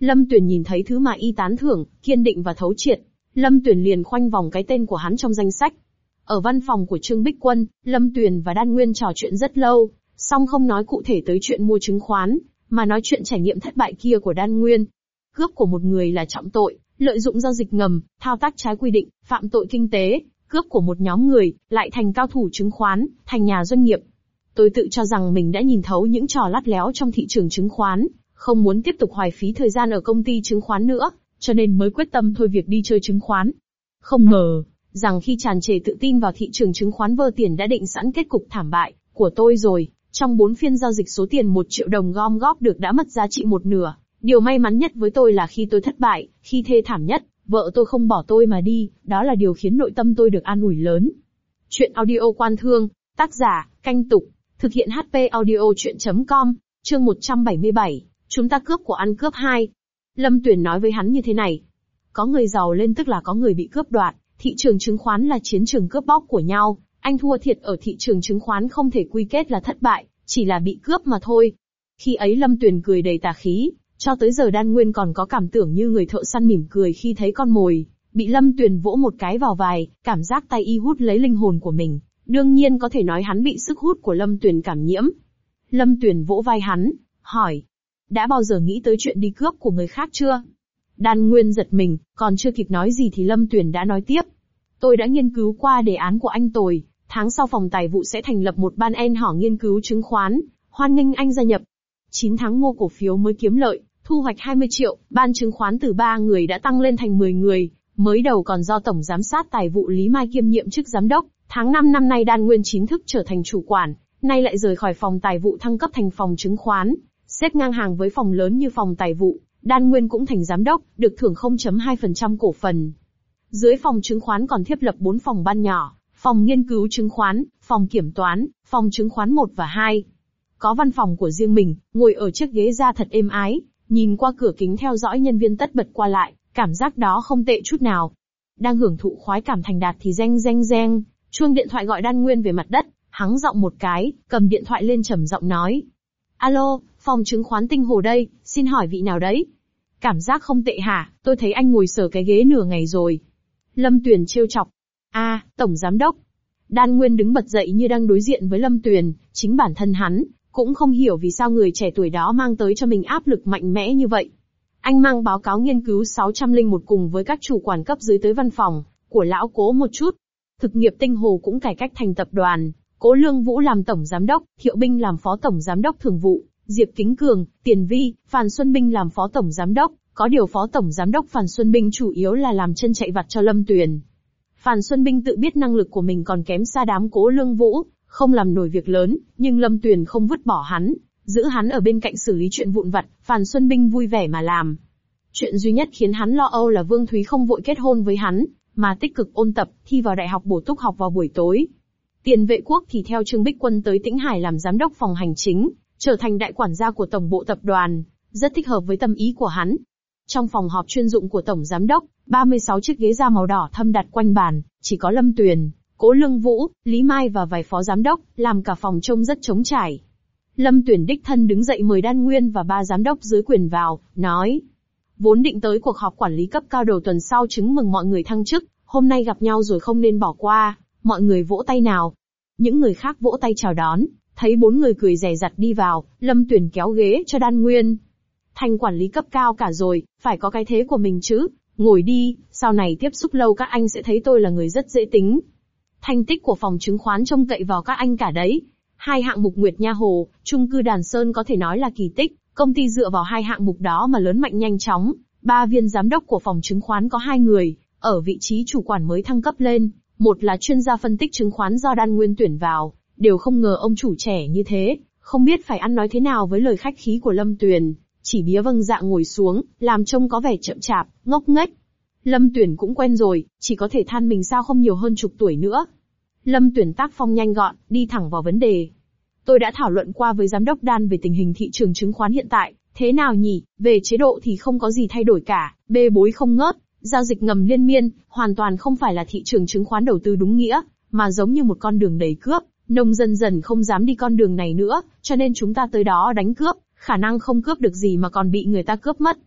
Lâm Tuyền nhìn thấy thứ mà y tán thưởng, kiên định và thấu triệt. Lâm Tuyền liền khoanh vòng cái tên của hắn trong danh sách. Ở văn phòng của Trương Bích Quân, Lâm Tuyền và Đan Nguyên trò chuyện rất lâu, song không nói cụ thể tới chuyện mua chứng khoán, mà nói chuyện trải nghiệm thất bại kia của Đan Nguyên. Cướp của một người là trọng tội, lợi dụng giao dịch ngầm, thao tác trái quy định, phạm tội kinh tế, cướp của một nhóm người, lại thành cao thủ chứng khoán, thành nhà doanh nghiệp. Tôi tự cho rằng mình đã nhìn thấu những trò lắt léo trong thị trường chứng khoán, không muốn tiếp tục hoài phí thời gian ở công ty chứng khoán nữa, cho nên mới quyết tâm thôi việc đi chơi chứng khoán. Không ngờ, rằng khi tràn trề tự tin vào thị trường chứng khoán vơ tiền đã định sẵn kết cục thảm bại của tôi rồi. Trong bốn phiên giao dịch số tiền một triệu đồng gom góp được đã mất giá trị một nửa. Điều may mắn nhất với tôi là khi tôi thất bại, khi thê thảm nhất, vợ tôi không bỏ tôi mà đi, đó là điều khiến nội tâm tôi được an ủi lớn. Chuyện audio Quan Thương, tác giả, Canh Tục, thực hiện hát pê audio chuyện chấm com, chương một trăm bảy mươi bảy, chúng ta cướp của ăn cướp hai. Lâm Tuyền nói với hắn như thế này. Có người giàu lên tức là có người bị cướp đoạt, thị trường chứng khoán là chiến trường cướp bóc của nhau, anh thua thiệt ở thị trường chứng khoán không thể quy kết là thất bại, chỉ là bị cướp mà thôi. Khi ấy Lâm Tuyền cười đầy tà khí, cho tới giờ Đan Nguyên còn có cảm tưởng như người thợ săn mỉm cười khi thấy con mồi, bị Lâm Tuyền vỗ một cái vào vai, cảm giác tay y hút lấy linh hồn của mình, đương nhiên có thể nói hắn bị sức hút của Lâm Tuyền cảm nhiễm. Lâm Tuyền vỗ vai hắn, hỏi, đã bao giờ nghĩ tới chuyện đi cướp của người khác chưa? Đan Nguyên giật mình, còn chưa kịp nói gì thì Lâm Tuyền đã nói tiếp. Tôi đã nghiên cứu qua đề án của anh Tồi, tháng sau phòng tài vụ sẽ thành lập một ban en hỏ nghiên cứu chứng khoán, hoan nghênh anh gia nhập. chín tháng mua cổ phiếu mới kiếm lợi, thu hoạch hai mươi triệu, ban chứng khoán từ ba người đã tăng lên thành mười người, mới đầu còn do Tổng Giám sát Tài vụ Lý Mai kiêm nhiệm chức giám đốc, tháng năm năm nay Đan Nguyên chính thức trở thành chủ quản, nay lại rời khỏi phòng tài vụ thăng cấp thành phòng chứng khoán, xếp ngang hàng với phòng lớn như phòng tài vụ, Đan Nguyên cũng thành giám đốc, được thưởng không phẩy hai phần trăm cổ phần. Dưới phòng chứng khoán còn thiết lập bốn phòng ban nhỏ, phòng nghiên cứu chứng khoán, phòng kiểm toán, phòng chứng khoán một và hai. Có văn phòng của riêng mình, ngồi ở chiếc ghế da thật êm ái, nhìn qua cửa kính theo dõi nhân viên tất bật qua lại, cảm giác đó không tệ chút nào. Đang hưởng thụ khoái cảm thành đạt thì reng reng reng, chuông điện thoại gọi Đan Nguyên về mặt đất, hắng giọng một cái, cầm điện thoại lên trầm giọng nói. Alo, phòng chứng khoán Tinh Hồ đây, xin hỏi vị nào đấy? Cảm giác không tệ hả, tôi thấy anh ngồi sờ cái ghế nửa ngày rồi. Lâm Tuyền trêu chọc. A, à, Tổng Giám đốc. Đan Nguyên đứng bật dậy như đang đối diện với Lâm Tuyền, chính bản thân hắn cũng không hiểu vì sao người trẻ tuổi đó mang tới cho mình áp lực mạnh mẽ như vậy. Anh mang báo cáo nghiên cứu sáu trăm lẻ một cùng với các chủ quản cấp dưới tới văn phòng của lão Cố một chút. Thực nghiệp Tinh Hồ cũng cải cách thành tập đoàn, Cố Lương Vũ làm tổng giám đốc, Thiệu Binh làm phó tổng giám đốc thường vụ, Diệp Kính Cường, Tiền Vi, Phan Xuân Binh làm phó tổng giám đốc, có điều phó tổng giám đốc Phan Xuân Binh chủ yếu là làm chân chạy vặt cho Lâm Tuyền. Phan Xuân Binh tự biết năng lực của mình còn kém xa đám Cố Lương Vũ, không làm nổi việc lớn, nhưng Lâm Tuyền không vứt bỏ hắn, giữ hắn ở bên cạnh xử lý chuyện vụn vặt, Phan Xuân Binh vui vẻ mà làm. Chuyện duy nhất khiến hắn lo âu là Vương Thúy không vội kết hôn với hắn, mà tích cực ôn tập, thi vào đại học bổ túc học vào buổi tối. Tiền Vệ Quốc thì theo Trương Bích Quân tới Tĩnh Hải làm giám đốc phòng hành chính, trở thành đại quản gia của tổng bộ tập đoàn, rất thích hợp với tâm ý của hắn. Trong phòng họp chuyên dụng của tổng giám đốc, ba mươi sáu chiếc ghế da màu đỏ thâm đặt quanh bàn, chỉ có Lâm Tuyền, Cố Lương Vũ, Lý Mai và vài phó giám đốc, làm cả phòng trông rất trống trải. Lâm Tuyền đích thân đứng dậy mời Đan Nguyên và ba giám đốc dưới quyền vào, nói. Vốn định tới cuộc họp quản lý cấp cao đầu tuần sau chứng mừng mọi người thăng chức, hôm nay gặp nhau rồi không nên bỏ qua, mọi người vỗ tay nào. Những người khác vỗ tay chào đón, thấy bốn người cười rè rặt đi vào, Lâm Tuyền kéo ghế cho Đan Nguyên. Thành quản lý cấp cao cả rồi, phải có cái thế của mình chứ, ngồi đi, sau này tiếp xúc lâu các anh sẽ thấy tôi là người rất dễ tính. Thành tích của phòng chứng khoán trông cậy vào các anh cả đấy. Hai hạng mục Nguyệt Nha Hồ, chung cư Đàn Sơn có thể nói là kỳ tích, công ty dựa vào hai hạng mục đó mà lớn mạnh nhanh chóng. Ba viên giám đốc của phòng chứng khoán có hai người, ở vị trí chủ quản mới thăng cấp lên, một là chuyên gia phân tích chứng khoán do Đan Nguyên tuyển vào, đều không ngờ ông chủ trẻ như thế, không biết phải ăn nói thế nào với lời khách khí của Lâm Tuyền, chỉ bía vâng dạ ngồi xuống, làm trông có vẻ chậm chạp, ngốc nghếch. Lâm Tuyền cũng quen rồi, chỉ có thể than mình sao không nhiều hơn chục tuổi nữa. Lâm Tuyền tác phong nhanh gọn, đi thẳng vào vấn đề. Tôi đã thảo luận qua với giám đốc Đan về tình hình thị trường chứng khoán hiện tại, thế nào nhỉ? Về chế độ thì không có gì thay đổi cả, bê bối không ngớt, giao dịch ngầm liên miên, hoàn toàn không phải là thị trường chứng khoán đầu tư đúng nghĩa, mà giống như một con đường đầy cướp, nông dân dần không dám đi con đường này nữa, cho nên chúng ta tới đó đánh cướp, khả năng không cướp được gì mà còn bị người ta cướp mất.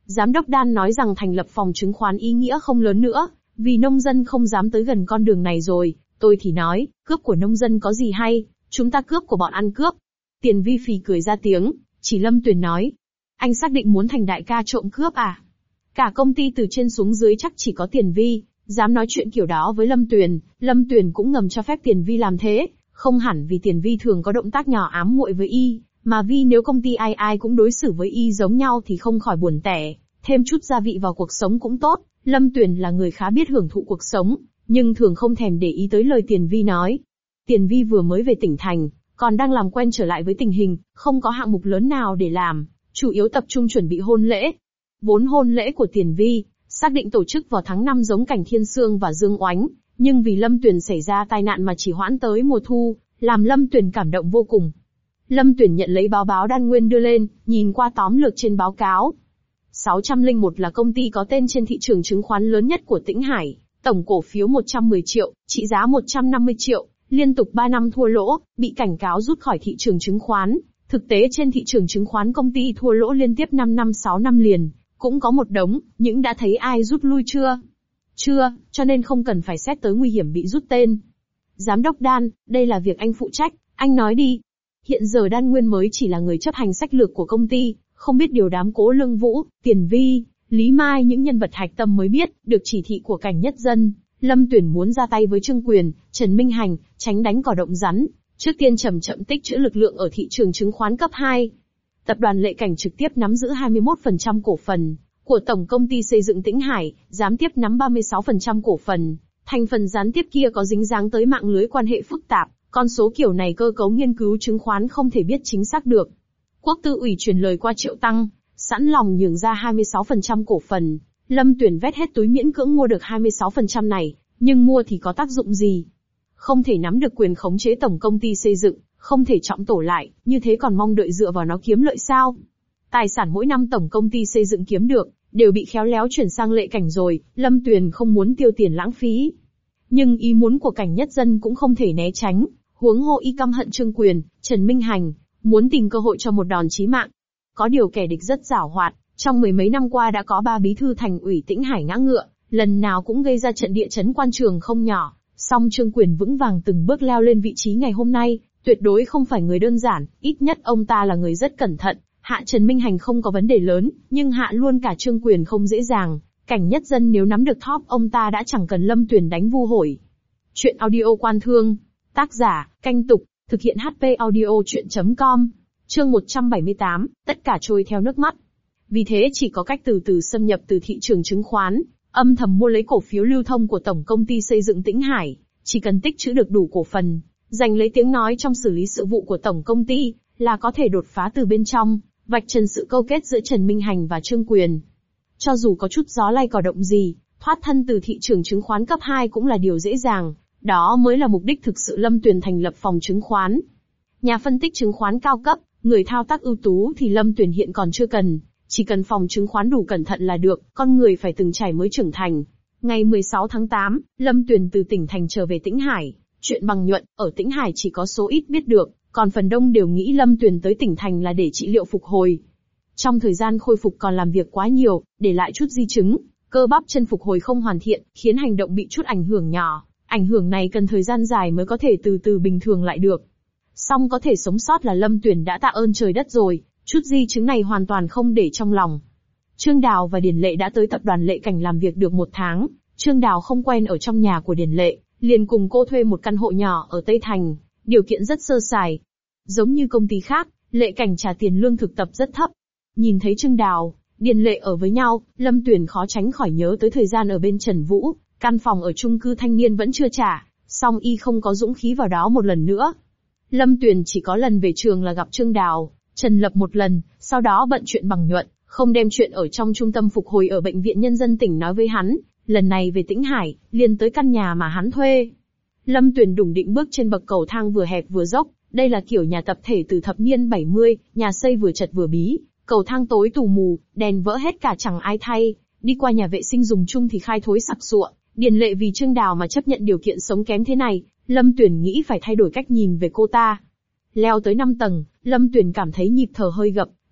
Giám đốc Đan nói rằng thành lập phòng chứng khoán ý nghĩa không lớn nữa, vì nông dân không dám tới gần con đường này rồi. Tôi thì nói, cướp của nông dân có gì hay, chúng ta cướp của bọn ăn cướp. Tiền Vi phì cười ra tiếng, chỉ Lâm Tuyền nói. Anh xác định muốn thành đại ca trộm cướp à? Cả công ty từ trên xuống dưới chắc chỉ có Tiền Vi dám nói chuyện kiểu đó với Lâm Tuyền. Lâm Tuyền cũng ngầm cho phép Tiền Vi làm thế, không hẳn vì Tiền Vi thường có động tác nhỏ ám muội với y, mà vì nếu công ty ai ai cũng đối xử với y giống nhau thì không khỏi buồn tẻ, thêm chút gia vị vào cuộc sống cũng tốt. Lâm Tuyền là người khá biết hưởng thụ cuộc sống, nhưng thường không thèm để ý tới lời Tiền Vi nói. Tiền Vi vừa mới về tỉnh thành, còn đang làm quen trở lại với tình hình, không có hạng mục lớn nào để làm, chủ yếu tập trung chuẩn bị hôn lễ. Vốn hôn lễ của Tiền Vi xác định tổ chức vào tháng năm giống cảnh Thiên Sương và Dương Oánh, nhưng vì Lâm Tuyền xảy ra tai nạn mà chỉ hoãn tới mùa thu, làm Lâm Tuyền cảm động vô cùng. Lâm Tuyền nhận lấy báo báo Đan Nguyên đưa lên, nhìn qua tóm lược trên báo cáo. sáu không một là công ty có tên trên thị trường chứng khoán lớn nhất của Tĩnh Hải, tổng cổ phiếu một trăm mười triệu, trị giá một trăm năm mươi triệu, liên tục ba năm thua lỗ, bị cảnh cáo rút khỏi thị trường chứng khoán. Thực tế trên thị trường chứng khoán công ty thua lỗ liên tiếp năm năm sáu năm liền, cũng có một đống, những đã thấy ai rút lui chưa? Chưa, cho nên không cần phải xét tới nguy hiểm bị rút tên. Giám đốc Đan, đây là việc anh phụ trách, anh nói đi. Hiện giờ Đan Nguyên mới chỉ là người chấp hành sách lược của công ty, không biết điều đám Cố Lương Vũ, Tiền Vi, Lý Mai những nhân vật hạch tâm mới biết, được chỉ thị của Cảnh Nhất Dân, Lâm Tuyền muốn ra tay với Trương Quyền, Trần Minh Hành, tránh đánh cỏ động rắn, trước tiên chậm chậm tích trữ lực lượng ở thị trường chứng khoán cấp hai. Tập đoàn Lệ Cảnh trực tiếp nắm giữ hai mươi mốt phần trăm cổ phần của tổng công ty xây dựng Tĩnh Hải, gián tiếp nắm ba mươi sáu phần trăm cổ phần. Thành phần gián tiếp kia có dính dáng tới mạng lưới quan hệ phức tạp, con số kiểu này cơ cấu nghiên cứu chứng khoán không thể biết chính xác được. Quốc tư ủy truyền lời qua Triệu Tăng, sẵn lòng nhường ra hai mươi sáu phần trăm cổ phần. Lâm Tuyền vét hết túi miễn cưỡng mua được hai mươi sáu phần trăm này, nhưng mua thì có tác dụng gì? Không thể nắm được quyền khống chế tổng công ty xây dựng, không thể trọng tổ lại, như thế còn mong đợi dựa vào nó kiếm lợi sao? Tài sản mỗi năm tổng công ty xây dựng kiếm được, đều bị khéo léo chuyển sang Lệ Cảnh rồi, Lâm Tuyền không muốn tiêu tiền lãng phí. Nhưng ý muốn của Cảnh Nhất Dân cũng không thể né tránh, huống hồ y căm hận Trương Quyền, Trần Minh Hành, muốn tìm cơ hội cho một đòn chí mạng. Có điều kẻ địch rất giảo hoạt, trong mười mấy năm qua đã có ba bí thư thành ủy Tĩnh Hải ngã ngựa, lần nào cũng gây ra trận địa chấn quan trường không nhỏ. Song Trương Quyền vững vàng từng bước leo lên vị trí ngày hôm nay, tuyệt đối không phải người đơn giản, ít nhất ông ta là người rất cẩn thận. Hạ Trần Minh Hành không có vấn đề lớn, nhưng hạ luôn cả Trương Quyền không dễ dàng. Cảnh Nhất Dân nếu nắm được top ông ta đã chẳng cần Lâm Tuyền đánh vu hổi. Chuyện audio Quan Thương. Tác giả, Canh Tục, thực hiện hát pê audio chuyện chấm com. Chương một trăm bảy mươi tám, tất cả trôi theo nước mắt. Vì thế chỉ có cách từ từ xâm nhập từ thị trường chứng khoán, âm thầm mua lấy cổ phiếu lưu thông của tổng công ty xây dựng Tĩnh Hải, chỉ cần tích trữ được đủ cổ phần, giành lấy tiếng nói trong xử lý sự vụ của tổng công ty, là có thể đột phá từ bên trong, vạch trần sự câu kết giữa Trần Minh Hành và Trương Quyền. Cho dù có chút gió lay cỏ động gì, thoát thân từ thị trường chứng khoán cấp hai cũng là điều dễ dàng, đó mới là mục đích thực sự Lâm Tuyền thành lập phòng chứng khoán. Nhà phân tích chứng khoán cao cấp, người thao tác ưu tú thì Lâm Tuyền hiện còn chưa cần, chỉ cần phòng chứng khoán đủ cẩn thận là được, con người phải từng trải mới trưởng thành. Ngày mười sáu tháng tám, Lâm Tuyền từ tỉnh thành trở về Tĩnh Hải, chuyện bằng nhuận, ở Tĩnh Hải chỉ có số ít biết được, còn phần đông đều nghĩ Lâm Tuyền tới tỉnh thành là để trị liệu phục hồi. Trong thời gian khôi phục còn làm việc quá nhiều, để lại chút di chứng, cơ bắp chân phục hồi không hoàn thiện, khiến hành động bị chút ảnh hưởng nhỏ. Ảnh hưởng này cần thời gian dài mới có thể từ từ bình thường lại được. Song có thể sống sót là Lâm Tuyền đã tạ ơn trời đất rồi, chút di chứng này hoàn toàn không để trong lòng. Trương Đào và Điền Lệ đã tới tập đoàn Lệ Cảnh làm việc được một tháng, Trương Đào không quen ở trong nhà của Điền Lệ, liền cùng cô thuê một căn hộ nhỏ ở Tây Thành, điều kiện rất sơ sài. Giống như công ty khác, Lệ Cảnh trả tiền lương thực tập rất thấp. Nhìn thấy Trương Đào, Điền Lệ ở với nhau, Lâm Tuyền khó tránh khỏi nhớ tới thời gian ở bên Trần Vũ, căn phòng ở chung cư thanh niên vẫn chưa trả, song y không có dũng khí vào đó một lần nữa. Lâm Tuyền chỉ có lần về trường là gặp Trương Đào, Trần Lập một lần, sau đó bận chuyện bằng nhuận, không đem chuyện ở trong trung tâm phục hồi ở Bệnh viện Nhân dân tỉnh nói với hắn, lần này về Tĩnh Hải, liền tới căn nhà mà hắn thuê. Lâm Tuyền đủng định bước trên bậc cầu thang vừa hẹp vừa dốc, đây là kiểu nhà tập thể từ thập niên bảy mươi, nhà xây vừa chật vừa bí, cầu thang tối tù mù, đèn vỡ hết cả chẳng ai thay, đi qua nhà vệ sinh dùng chung thì khai thối sặc sụa. Điền Lệ vì Trương Đào mà chấp nhận điều kiện sống kém thế này, Lâm Tuyền nghĩ phải thay đổi cách nhìn về cô ta. Leo tới năm tầng, Lâm Tuyền cảm thấy nhịp thở hơi gập,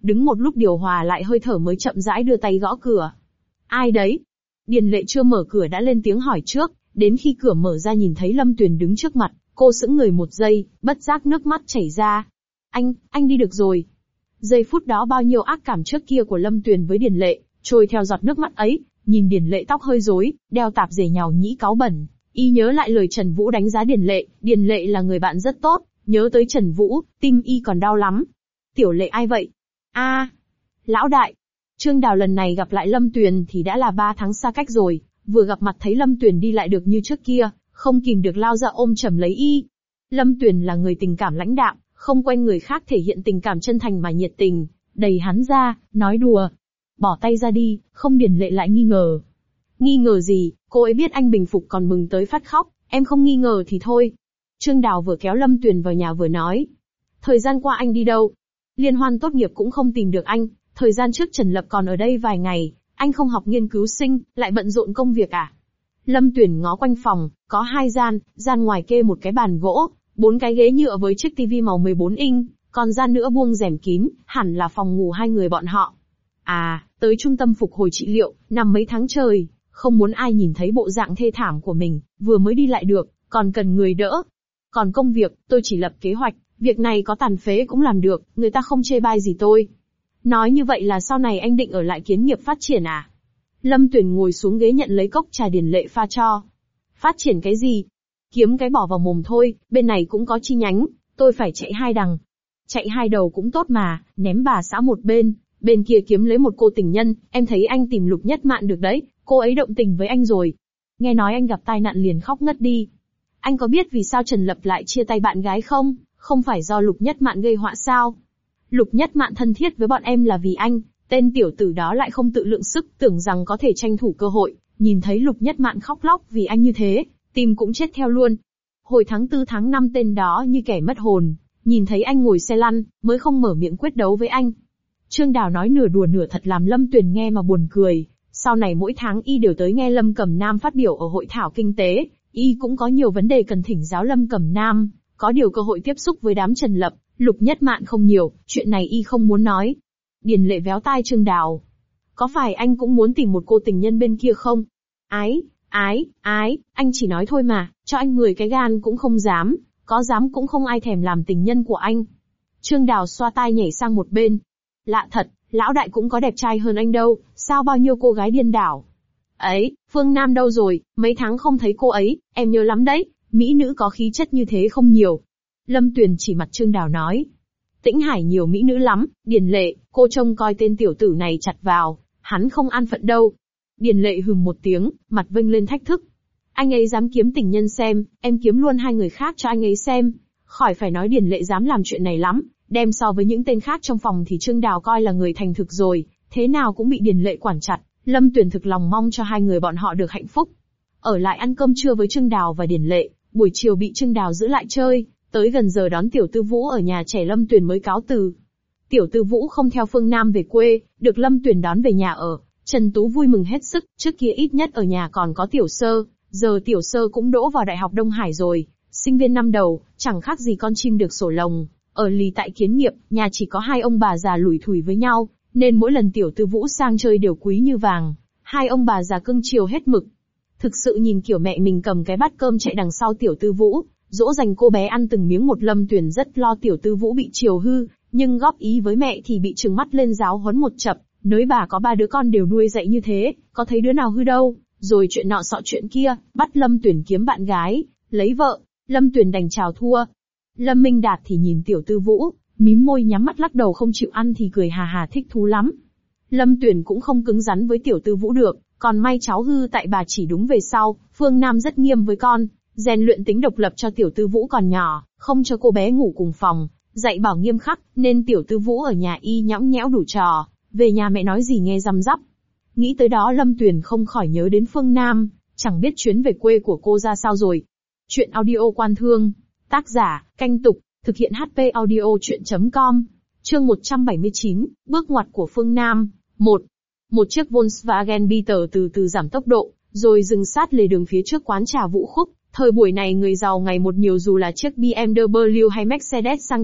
đứng một lúc điều hòa lại hơi thở mới chậm rãi đưa tay gõ cửa. Ai đấy? Điền Lệ chưa mở cửa đã lên tiếng hỏi trước, đến khi cửa mở ra nhìn thấy Lâm Tuyền đứng trước mặt, cô sững người một giây, bất giác nước mắt chảy ra. Anh, anh đi được rồi. Giây phút đó bao nhiêu ác cảm trước kia của Lâm Tuyền với Điền Lệ, trôi theo giọt nước mắt ấy, nhìn Điền Lệ tóc hơi rối, đeo tạp dề nhàu nhĩ cáu bẩn, y nhớ lại lời Trần Vũ đánh giá Điền Lệ, Điền Lệ là người bạn rất tốt, nhớ tới Trần Vũ, tim y còn đau lắm. Tiểu Lệ ai vậy? A, à, lão đại. Trương Đào lần này gặp lại Lâm Tuyền thì đã là ba tháng xa cách rồi, vừa gặp mặt thấy Lâm Tuyền đi lại được như trước kia, không kìm được lao ra ôm chầm lấy y. Lâm Tuyền là người tình cảm lãnh đạm, không quen người khác thể hiện tình cảm chân thành mà nhiệt tình, đẩy hắn ra, nói đùa. Bỏ tay ra đi, không Điền Lệ lại nghi ngờ. Nghi ngờ gì, cô ấy biết anh bình phục còn mừng tới phát khóc, em không nghi ngờ thì thôi. Trương Đào vừa kéo Lâm Tuyền vào nhà vừa nói. Thời gian qua anh đi đâu? Liên hoan tốt nghiệp cũng không tìm được anh, thời gian trước Trần Lập còn ở đây vài ngày, anh không học nghiên cứu sinh, lại bận rộn công việc à? Lâm Tuyền ngó quanh phòng, có hai gian, gian ngoài kê một cái bàn gỗ, bốn cái ghế nhựa với chiếc tivi màu mười bốn inch, còn gian nữa buông rèm kín, hẳn là phòng ngủ hai người bọn họ. À, tới trung tâm phục hồi trị liệu, nằm mấy tháng trời, không muốn ai nhìn thấy bộ dạng thê thảm của mình, vừa mới đi lại được, còn cần người đỡ. Còn công việc, tôi chỉ lập kế hoạch, việc này có tàn phế cũng làm được, người ta không chê bai gì tôi. Nói như vậy là sau này anh định ở lại kiến nghiệp phát triển à? Lâm Tuyền ngồi xuống ghế nhận lấy cốc trà Điền Lệ pha cho. Phát triển cái gì? Kiếm cái bỏ vào mồm thôi, bên này cũng có chi nhánh, tôi phải chạy hai đằng. Chạy hai đầu cũng tốt mà, ném bà xã một bên, bên kia kiếm lấy một cô tình nhân, em thấy anh tìm Lục Nhất Mạn được đấy, cô ấy động tình với anh rồi. Nghe nói anh gặp tai nạn liền khóc ngất đi. Anh có biết vì sao Trần Lập lại chia tay bạn gái không? Không phải do Lục Nhất Mạn gây họa sao? Lục Nhất Mạn thân thiết với bọn em là vì anh, tên tiểu tử đó lại không tự lượng sức, tưởng rằng có thể tranh thủ cơ hội, nhìn thấy Lục Nhất Mạn khóc lóc vì anh như thế, tim cũng chết theo luôn. Hồi tháng tư tháng năm tên đó như kẻ mất hồn, nhìn thấy anh ngồi xe lăn, mới không mở miệng quyết đấu với anh. Trương Đào nói nửa đùa nửa thật làm Lâm Tuyền nghe mà buồn cười, sau này mỗi tháng y đều tới nghe Lâm Cẩm Nam phát biểu ở hội thảo kinh tế, y cũng có nhiều vấn đề cần thỉnh giáo Lâm Cẩm Nam, có điều cơ hội tiếp xúc với đám Trần Lập, Lục Nhất Mạn không nhiều, chuyện này y không muốn nói. Điền Lệ véo tai Trương Đào. Có phải anh cũng muốn tìm một cô tình nhân bên kia không? Ái, ái, ái, anh chỉ nói thôi mà, cho anh mười cái gan cũng không dám, có dám cũng không ai thèm làm tình nhân của anh. Trương Đào xoa tai nhảy sang một bên. Lạ thật, lão đại cũng có đẹp trai hơn anh đâu, sao bao nhiêu cô gái điên đảo. Ấy, Phương Nam đâu rồi, mấy tháng không thấy cô ấy, em nhớ lắm đấy, mỹ nữ có khí chất như thế không nhiều. Lâm Tuyền chỉ mặt Trương Đào nói. Tĩnh Hải nhiều mỹ nữ lắm, Điền Lệ, cô trông coi tên tiểu tử này chặt vào, hắn không an phận đâu. Điền Lệ hừm một tiếng, mặt vênh lên thách thức. Anh ấy dám kiếm tình nhân xem, em kiếm luôn hai người khác cho anh ấy xem. Khỏi phải nói Điền Lệ dám làm chuyện này lắm, đem so với những tên khác trong phòng thì Trương Đào coi là người thành thực rồi, thế nào cũng bị Điền Lệ quản chặt. Lâm Tuyền thực lòng mong cho hai người bọn họ được hạnh phúc. Ở lại ăn cơm trưa với Trương Đào và Điền Lệ, buổi chiều bị Trương Đào giữ lại chơi, tới gần giờ đón Tiểu Tư Vũ ở nhà trẻ Lâm Tuyền mới cáo từ. Tiểu Tư Vũ không theo Phương Nam về quê, được Lâm Tuyền đón về nhà ở, Trần Tú vui mừng hết sức, trước kia ít nhất ở nhà còn có Tiểu Sơ, giờ Tiểu Sơ cũng đỗ vào Đại học Đông Hải rồi, sinh viên năm đầu, chẳng khác gì con chim được sổ lồng. Ở lì tại kiến nghiệp, nhà chỉ có hai ông bà già lủi thủi với nhau, nên mỗi lần Tiểu Tư Vũ sang chơi đều quý như vàng, hai ông bà già cưng chiều hết mực. Thực sự nhìn kiểu mẹ mình cầm cái bát cơm chạy đằng sau Tiểu Tư Vũ, dỗ dành cô bé ăn từng miếng một. Lâm Tuyền rất lo Tiểu Tư Vũ bị chiều hư, nhưng góp ý với mẹ thì bị trừng mắt lên giáo huấn một chập, nới bà có ba đứa con đều nuôi dạy như thế, có thấy đứa nào hư đâu, rồi chuyện nọ sọ chuyện kia, bắt Lâm Tuyền kiếm bạn gái, lấy vợ, Lâm Tuyền đành chào thua. Lâm Minh Đạt thì nhìn Tiểu Tư Vũ, mím môi nhắm mắt lắc đầu không chịu ăn thì cười hà hà thích thú lắm. Lâm Tuyền cũng không cứng rắn với Tiểu Tư Vũ được, còn may cháu hư tại bà chỉ đúng về sau, Phương Nam rất nghiêm với con, rèn luyện tính độc lập cho Tiểu Tư Vũ còn nhỏ, không cho cô bé ngủ cùng phòng, dạy bảo nghiêm khắc, nên Tiểu Tư Vũ ở nhà y nhõng nhẽo đủ trò, về nhà mẹ nói gì nghe răm rắp. Nghĩ tới đó Lâm Tuyền không khỏi nhớ đến Phương Nam, chẳng biết chuyến về quê của cô ra sao rồi. Chuyện audio Quan Thương, tác giả, Canh Tục, thực hiện hát pê audio chuyện chấm com, chương một trăm bảy mươi chín, bước ngoặt của Phương Nam, một. Một chiếc Volkswagen Beetle từ từ giảm tốc độ, rồi dừng sát lề đường phía trước quán trà Vũ Khúc. Thời buổi này người giàu ngày một nhiều, dù là chiếc bê em vê hay Mercedes sang trọng,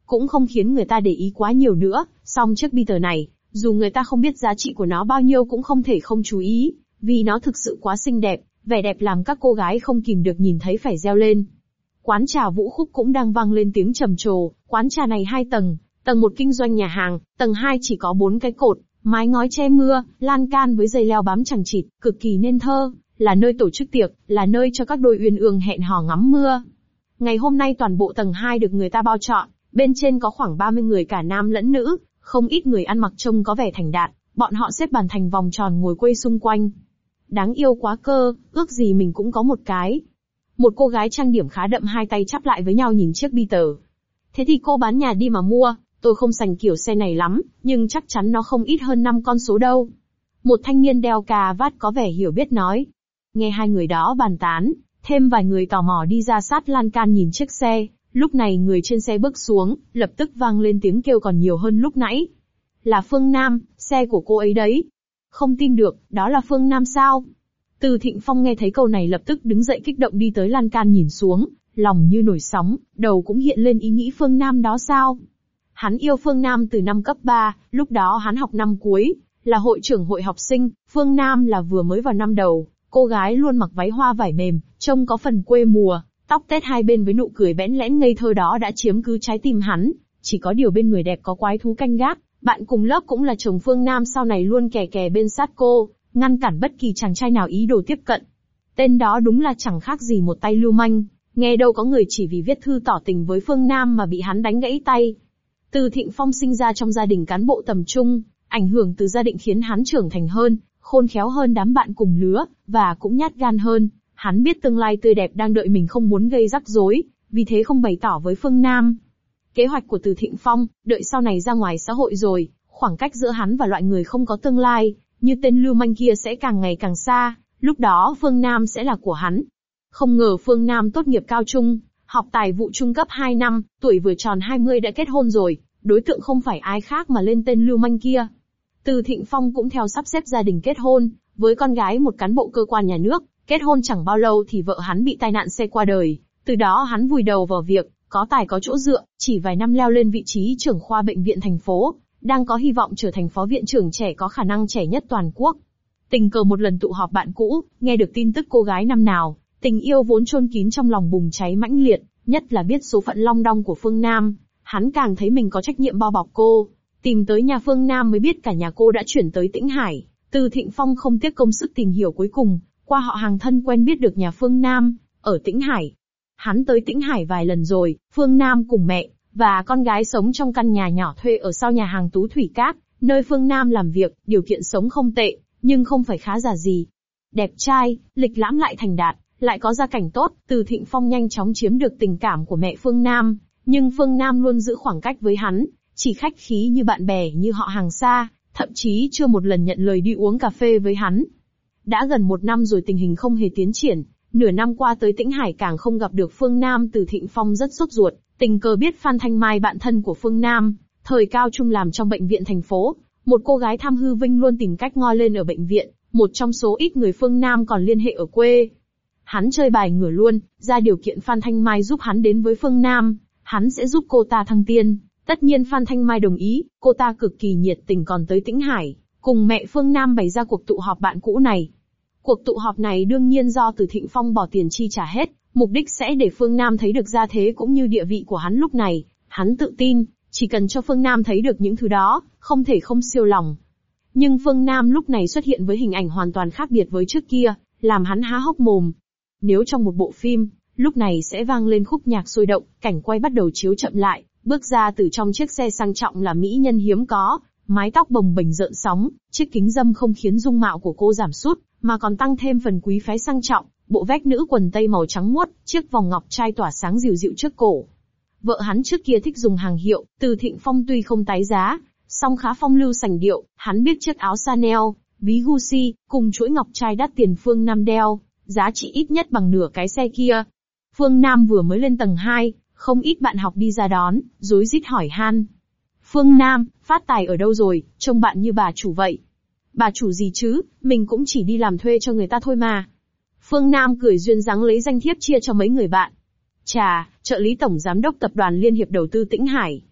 cũng không khiến người ta để ý quá nhiều nữa, song chiếc Beetle này, dù người ta không biết giá trị của nó bao nhiêu cũng không thể không chú ý, vì nó thực sự quá xinh đẹp, vẻ đẹp làm các cô gái không kìm được nhìn thấy phải reo lên. Quán trà Vũ Khúc cũng đang vang lên tiếng trầm trồ, quán trà này hai tầng, tầng một kinh doanh nhà hàng, tầng hai chỉ có bốn cái cột, mái ngói che mưa, lan can với dây leo bám chằng chịt, cực kỳ nên thơ, là nơi tổ chức tiệc, là nơi cho các đôi uyên ương hẹn hò ngắm mưa. Ngày hôm nay toàn bộ tầng hai được người ta bao trọn, bên trên có khoảng ba mươi người cả nam lẫn nữ, không ít người ăn mặc trông có vẻ thành đạt, bọn họ xếp bàn thành vòng tròn ngồi quây xung quanh. Đáng yêu quá cơ, ước gì mình cũng có một cái. Một cô gái trang điểm khá đậm hai tay chắp lại với nhau nhìn chiếc Beetle. Thế thì cô bán nhà đi mà mua, tôi không sành kiểu xe này lắm, nhưng chắc chắn nó không ít hơn năm con số đâu. Một thanh niên đeo cà vạt có vẻ hiểu biết nói. Nghe hai người đó bàn tán, thêm vài người tò mò đi ra sát lan can nhìn chiếc xe, lúc này người trên xe bước xuống, lập tức vang lên tiếng kêu còn nhiều hơn lúc nãy. Là Phương Nam, xe của cô ấy đấy. Không tin được, đó là Phương Nam sao? Từ Thịnh Phong nghe thấy câu này lập tức đứng dậy kích động đi tới lan can nhìn xuống, lòng như nổi sóng, đầu cũng hiện lên ý nghĩ Phương Nam đó sao? Hắn yêu Phương Nam từ năm cấp ba, lúc đó hắn học năm cuối, là hội trưởng hội học sinh, Phương Nam là vừa mới vào năm đầu, cô gái luôn mặc váy hoa vải mềm, trông có phần quê mùa, tóc tết hai bên với nụ cười bẽn lẽn ngây thơ đó đã chiếm cứ trái tim hắn, chỉ có điều bên người đẹp có quái thú canh gác, bạn cùng lớp cũng là chồng Phương Nam sau này luôn kè kè bên sát cô, ngăn cản bất kỳ chàng trai nào ý đồ tiếp cận. Tên đó đúng là chẳng khác gì một tay lưu manh, nghe đâu có người chỉ vì viết thư tỏ tình với Phương Nam mà bị hắn đánh gãy tay. Từ Thịnh Phong sinh ra trong gia đình cán bộ tầm trung, ảnh hưởng từ gia đình khiến hắn trưởng thành hơn, khôn khéo hơn đám bạn cùng lứa, và cũng nhát gan hơn. Hắn biết tương lai tươi đẹp đang đợi mình không muốn gây rắc rối, vì thế không bày tỏ với Phương Nam. Kế hoạch của Từ Thịnh Phong, đợi sau này ra ngoài xã hội rồi, khoảng cách giữa hắn và loại người không có tương lai, như tên lưu manh kia sẽ càng ngày càng xa, lúc đó Phương Nam sẽ là của hắn. Không ngờ Phương Nam tốt nghiệp cao trung, học tài vụ trung cấp hai năm, tuổi vừa tròn hai mươi đã kết hôn rồi, đối tượng không phải ai khác mà lên tên lưu manh kia. Từ Thịnh Phong cũng theo sắp xếp gia đình kết hôn, với con gái một cán bộ cơ quan nhà nước, kết hôn chẳng bao lâu thì vợ hắn bị tai nạn xe qua đời, từ đó hắn vùi đầu vào việc, có tài có chỗ dựa, chỉ vài năm leo lên vị trí trưởng khoa bệnh viện thành phố, đang có hy vọng trở thành phó viện trưởng trẻ có khả năng trẻ nhất toàn quốc. Tình cờ một lần tụ họp bạn cũ, nghe được tin tức cô gái năm nào, tình yêu vốn chôn kín trong lòng bùng cháy mãnh liệt, nhất là biết số phận long đong của Phương Nam, hắn càng thấy mình có trách nhiệm bao bọc cô. Tìm tới nhà Phương Nam mới biết cả nhà cô đã chuyển tới Tĩnh Hải, Từ Thịnh Phong không tiếc công sức tìm hiểu cuối cùng, qua họ hàng thân quen biết được nhà Phương Nam, ở Tĩnh Hải. Hắn tới Tĩnh Hải vài lần rồi, Phương Nam cùng mẹ, và con gái sống trong căn nhà nhỏ thuê ở sau nhà hàng Tú Thủy Cát, nơi Phương Nam làm việc, điều kiện sống không tệ, nhưng không phải khá giả gì. Đẹp trai, lịch lãm lại thành đạt, lại có gia cảnh tốt, Từ Thịnh Phong nhanh chóng chiếm được tình cảm của mẹ Phương Nam, nhưng Phương Nam luôn giữ khoảng cách với hắn, chỉ khách khí như bạn bè như họ hàng xa, thậm chí chưa một lần nhận lời đi uống cà phê với hắn. Đã gần một năm rồi tình hình không hề tiến triển, nửa năm qua tới Tĩnh Hải càng không gặp được Phương Nam. Từ Thịnh Phong rất sốt ruột, tình cờ biết Phan Thanh Mai bạn thân của Phương Nam, thời cao trung làm trong bệnh viện thành phố, một cô gái tham hư vinh luôn tìm cách ngoi lên ở bệnh viện, một trong số ít người Phương Nam còn liên hệ ở quê. Hắn chơi bài ngửa luôn, ra điều kiện Phan Thanh Mai giúp hắn đến với Phương Nam, hắn sẽ giúp cô ta thăng tiên. Tất nhiên Phan Thanh Mai đồng ý, cô ta cực kỳ nhiệt tình còn tới Tĩnh Hải, cùng mẹ Phương Nam bày ra cuộc tụ họp bạn cũ này. Cuộc tụ họp này đương nhiên do Từ Thịnh Phong bỏ tiền chi trả hết, mục đích sẽ để Phương Nam thấy được gia thế cũng như địa vị của hắn lúc này. Hắn tự tin, chỉ cần cho Phương Nam thấy được những thứ đó, không thể không siêu lòng. Nhưng Phương Nam lúc này xuất hiện với hình ảnh hoàn toàn khác biệt với trước kia, làm hắn há hốc mồm. Nếu trong một bộ phim, lúc này sẽ vang lên khúc nhạc sôi động, cảnh quay bắt đầu chiếu chậm lại, bước ra từ trong chiếc xe sang trọng là mỹ nhân hiếm có, mái tóc bồng bềnh rợn sóng, chiếc kính râm không khiến dung mạo của cô giảm sút, mà còn tăng thêm phần quý phái sang trọng, bộ vest nữ quần tây màu trắng muốt, chiếc vòng ngọc trai tỏa sáng dịu dịu trước cổ. Vợ hắn trước kia thích dùng hàng hiệu, Từ Thịnh Phong tuy không tái giá, song khá phong lưu sành điệu, hắn biết chiếc áo Chanel, ví Gucci, cùng chuỗi ngọc trai đắt tiền Phương Nam đeo, giá trị ít nhất bằng nửa cái xe kia. Phương Nam vừa mới lên tầng hai, không ít bạn học đi ra đón, rối rít hỏi han. Phương Nam, phát tài ở đâu rồi, trông bạn như bà chủ vậy. Bà chủ gì chứ, mình cũng chỉ đi làm thuê cho người ta thôi mà. Phương Nam cười duyên dáng lấy danh thiếp chia cho mấy người bạn. Chà, trợ lý tổng giám đốc tập đoàn Liên hiệp đầu tư Tĩnh Hải.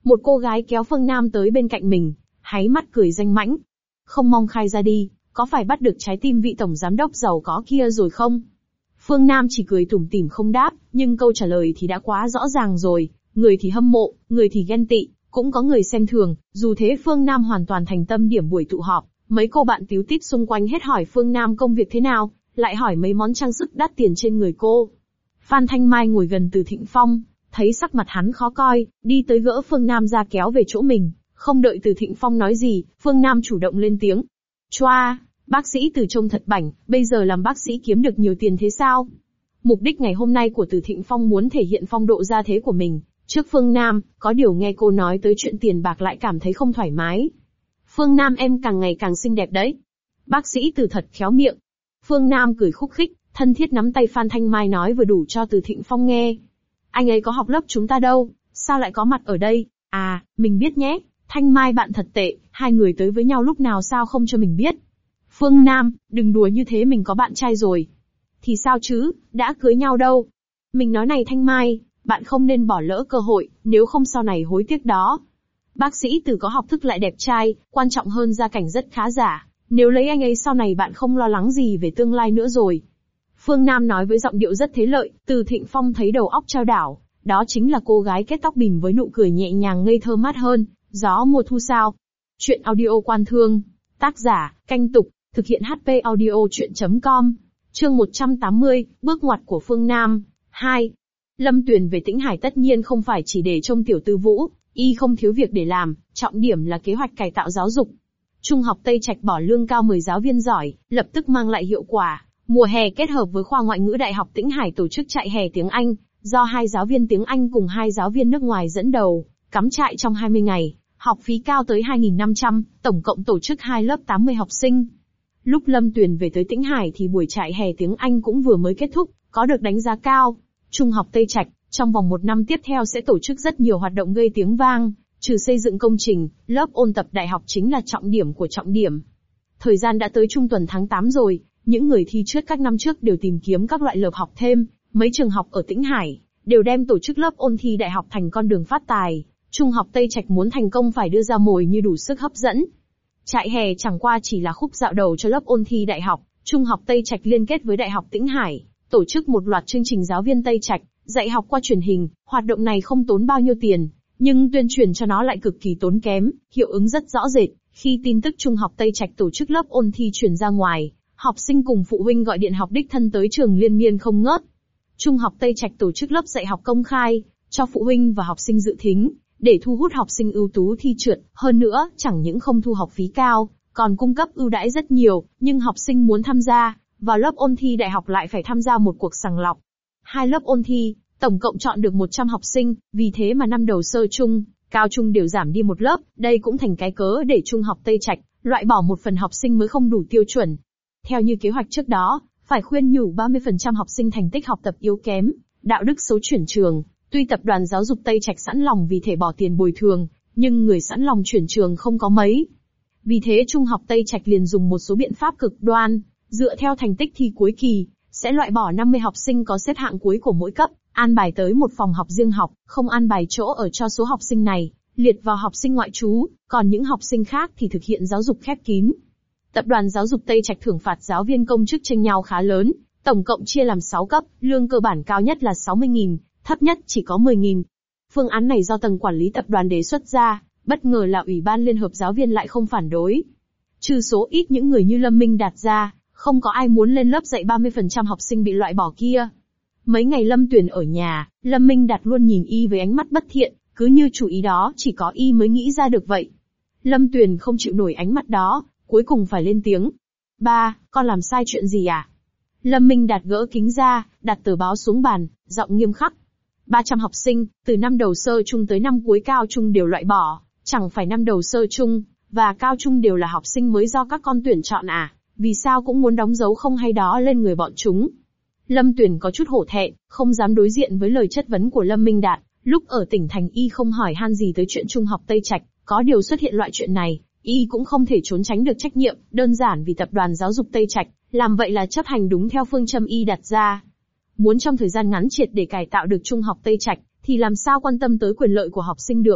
Một cô gái kéo Phương Nam tới bên cạnh mình, háy mắt cười danh mãnh. Không mong khai ra đi, có phải bắt được trái tim vị tổng giám đốc giàu có kia rồi không? Phương Nam chỉ cười tủm tỉm không đáp, nhưng câu trả lời thì đã quá rõ ràng rồi, người thì hâm mộ, người thì ghen tị, cũng có người xem thường, dù thế Phương Nam hoàn toàn thành tâm điểm buổi tụ họp, mấy cô bạn tíu tít xung quanh hết hỏi Phương Nam công việc thế nào, lại hỏi mấy món trang sức đắt tiền trên người cô. Phan Thanh Mai ngồi gần Từ Thịnh Phong, thấy sắc mặt hắn khó coi, đi tới gỡ Phương Nam ra kéo về chỗ mình, không đợi Từ Thịnh Phong nói gì, Phương Nam chủ động lên tiếng. Choa, bác sĩ Từ trông thật bảnh, bây giờ làm bác sĩ kiếm được nhiều tiền thế sao? Mục đích ngày hôm nay của Từ Thịnh Phong muốn thể hiện phong độ gia thế của mình, trước Phương Nam, có điều nghe cô nói tới chuyện tiền bạc lại cảm thấy không thoải mái. Phương Nam em càng ngày càng xinh đẹp đấy. Bác sĩ Từ thật khéo miệng. Phương Nam cười khúc khích, thân thiết nắm tay Phan Thanh Mai nói vừa đủ cho Từ Thịnh Phong nghe. Anh ấy có học lớp chúng ta đâu, sao lại có mặt ở đây? À, mình biết nhé, Thanh Mai bạn thật tệ, hai người tới với nhau lúc nào sao không cho mình biết. Phương Nam, đừng đùa như thế, mình có bạn trai rồi. Thì sao chứ, đã cưới nhau đâu. Mình nói này Thanh Mai, bạn không nên bỏ lỡ cơ hội, nếu không sau này hối tiếc đó. Bác sĩ Từ có học thức lại đẹp trai, quan trọng hơn gia cảnh rất khá giả. Nếu lấy anh ấy sau này bạn không lo lắng gì về tương lai nữa rồi. Phương Nam nói với giọng điệu rất thế lợi, Từ Thịnh Phong thấy đầu óc trao đảo, đó chính là cô gái kết tóc bìm với nụ cười nhẹ nhàng ngây thơ mát hơn, gió mùa thu sao. Chuyện audio quan thương, tác giả, Canh Tục, thực hiện hát pê audio chuyện chấm com, chương một trăm tám mươi, bước ngoặt của Phương Nam, hai. Lâm Tuyền về Tĩnh Hải tất nhiên không phải chỉ để trông tiểu tư Vũ, y không thiếu việc để làm, trọng điểm là kế hoạch cải tạo giáo dục. Trung học Tây Trạch bỏ lương cao mời giáo viên giỏi, lập tức mang lại hiệu quả. Mùa hè kết hợp với khoa ngoại ngữ Đại học Tĩnh Hải tổ chức trại hè tiếng Anh, do hai giáo viên tiếng Anh cùng hai giáo viên nước ngoài dẫn đầu, cắm trại trong hai mươi ngày, học phí cao tới hai nghìn năm trăm, tổng cộng tổ chức hai lớp tám mươi học sinh. Lúc Lâm Tuyền về tới Tĩnh Hải thì buổi trại hè tiếng Anh cũng vừa mới kết thúc, có được đánh giá cao. Trung học Tây Trạch, trong vòng một năm tiếp theo sẽ tổ chức rất nhiều hoạt động gây tiếng vang, trừ xây dựng công trình, lớp ôn tập đại học chính là trọng điểm của trọng điểm. Thời gian đã tới trung tuần tháng tám rồi, những người thi trượt các năm trước đều tìm kiếm các loại lớp học thêm, mấy trường học ở Tĩnh Hải đều đem tổ chức lớp ôn thi đại học thành con đường phát tài. Trung học Tây Trạch muốn thành công phải đưa ra mồi như đủ sức hấp dẫn. Trại hè chẳng qua chỉ là khúc dạo đầu cho lớp ôn thi đại học. Trung học Tây Trạch liên kết với Đại học Tĩnh Hải, tổ chức một loạt chương trình giáo viên Tây Trạch, dạy học qua truyền hình. Hoạt động này không tốn bao nhiêu tiền, nhưng tuyên truyền cho nó lại cực kỳ tốn kém, hiệu ứng rất rõ rệt. Khi tin tức Trung học Tây Trạch tổ chức lớp ôn thi truyền ra ngoài, học sinh cùng phụ huynh gọi điện học đích thân tới trường liên miên không ngớt. Trung học Tây Trạch tổ chức lớp dạy học công khai, cho phụ huynh và học sinh dự thính, để thu hút học sinh ưu tú thi trượt. Hơn nữa, chẳng những không thu học phí cao, còn cung cấp ưu đãi rất nhiều, nhưng học sinh muốn tham gia vào lớp ôn thi đại học lại phải tham gia một cuộc sàng lọc. Hai lớp ôn thi, tổng cộng chọn được một trăm học sinh, vì thế mà năm đầu sơ trung, cao trung đều giảm đi một lớp, đây cũng thành cái cớ để Trung học Tây Trạch loại bỏ một phần học sinh mới không đủ tiêu chuẩn. Theo như kế hoạch trước đó, phải khuyên nhủ ba mươi phần trăm học sinh thành tích học tập yếu kém, đạo đức xấu chuyển trường. Tuy tập đoàn giáo dục Tây Trạch sẵn lòng vì thể bỏ tiền bồi thường, nhưng người sẵn lòng chuyển trường không có mấy. Vì thế Trung học Tây Trạch liền dùng một số biện pháp cực đoan, dựa theo thành tích thi cuối kỳ, sẽ loại bỏ năm mươi học sinh có xếp hạng cuối của mỗi cấp, an bài tới một phòng học riêng học, không an bài chỗ ở cho số học sinh này, liệt vào học sinh ngoại trú, còn những học sinh khác thì thực hiện giáo dục khép kín. Tập đoàn giáo dục Tây Trạch thưởng phạt giáo viên công chức chênh nhau khá lớn, tổng cộng chia làm sáu cấp, lương cơ bản cao nhất là sáu mươi nghìn, thấp nhất chỉ có mười nghìn. Phương án này do tầng quản lý tập đoàn đề xuất ra, bất ngờ là Ủy ban Liên hợp Giáo viên lại không phản đối. Trừ số ít những người như Lâm Minh Đạt ra, không có ai muốn lên lớp dạy ba mươi phần trăm học sinh bị loại bỏ kia. Mấy ngày Lâm Tuyền ở nhà, Lâm Minh Đạt luôn nhìn y với ánh mắt bất thiện, cứ như chủ ý đó chỉ có y mới nghĩ ra được vậy. Lâm Tuyền không chịu nổi ánh mắt đó, cuối cùng phải lên tiếng. Ba, con làm sai chuyện gì à? Lâm Minh Đạt gỡ kính ra, đặt tờ báo xuống bàn, giọng nghiêm khắc. ba trăm học sinh, từ năm đầu sơ trung tới năm cuối cao trung đều loại bỏ, chẳng phải năm đầu sơ trung và cao trung đều là học sinh mới do các con tuyển chọn à, vì sao cũng muốn đóng dấu không hay đó lên người bọn chúng. Lâm Tuyền có chút hổ thẹn, không dám đối diện với lời chất vấn của Lâm Minh Đạt, lúc ở tỉnh thành y không hỏi han gì tới chuyện Trung học Tây Trạch, có điều xuất hiện loại chuyện này, y cũng không thể trốn tránh được trách nhiệm, đơn giản vì tập đoàn giáo dục Tây Trạch, làm vậy là chấp hành đúng theo phương châm y đặt ra. Muốn trong thời gian ngắn triệt để cải tạo được Trung học Tây Trạch, thì làm sao quan tâm tới quyền lợi của học sinh được.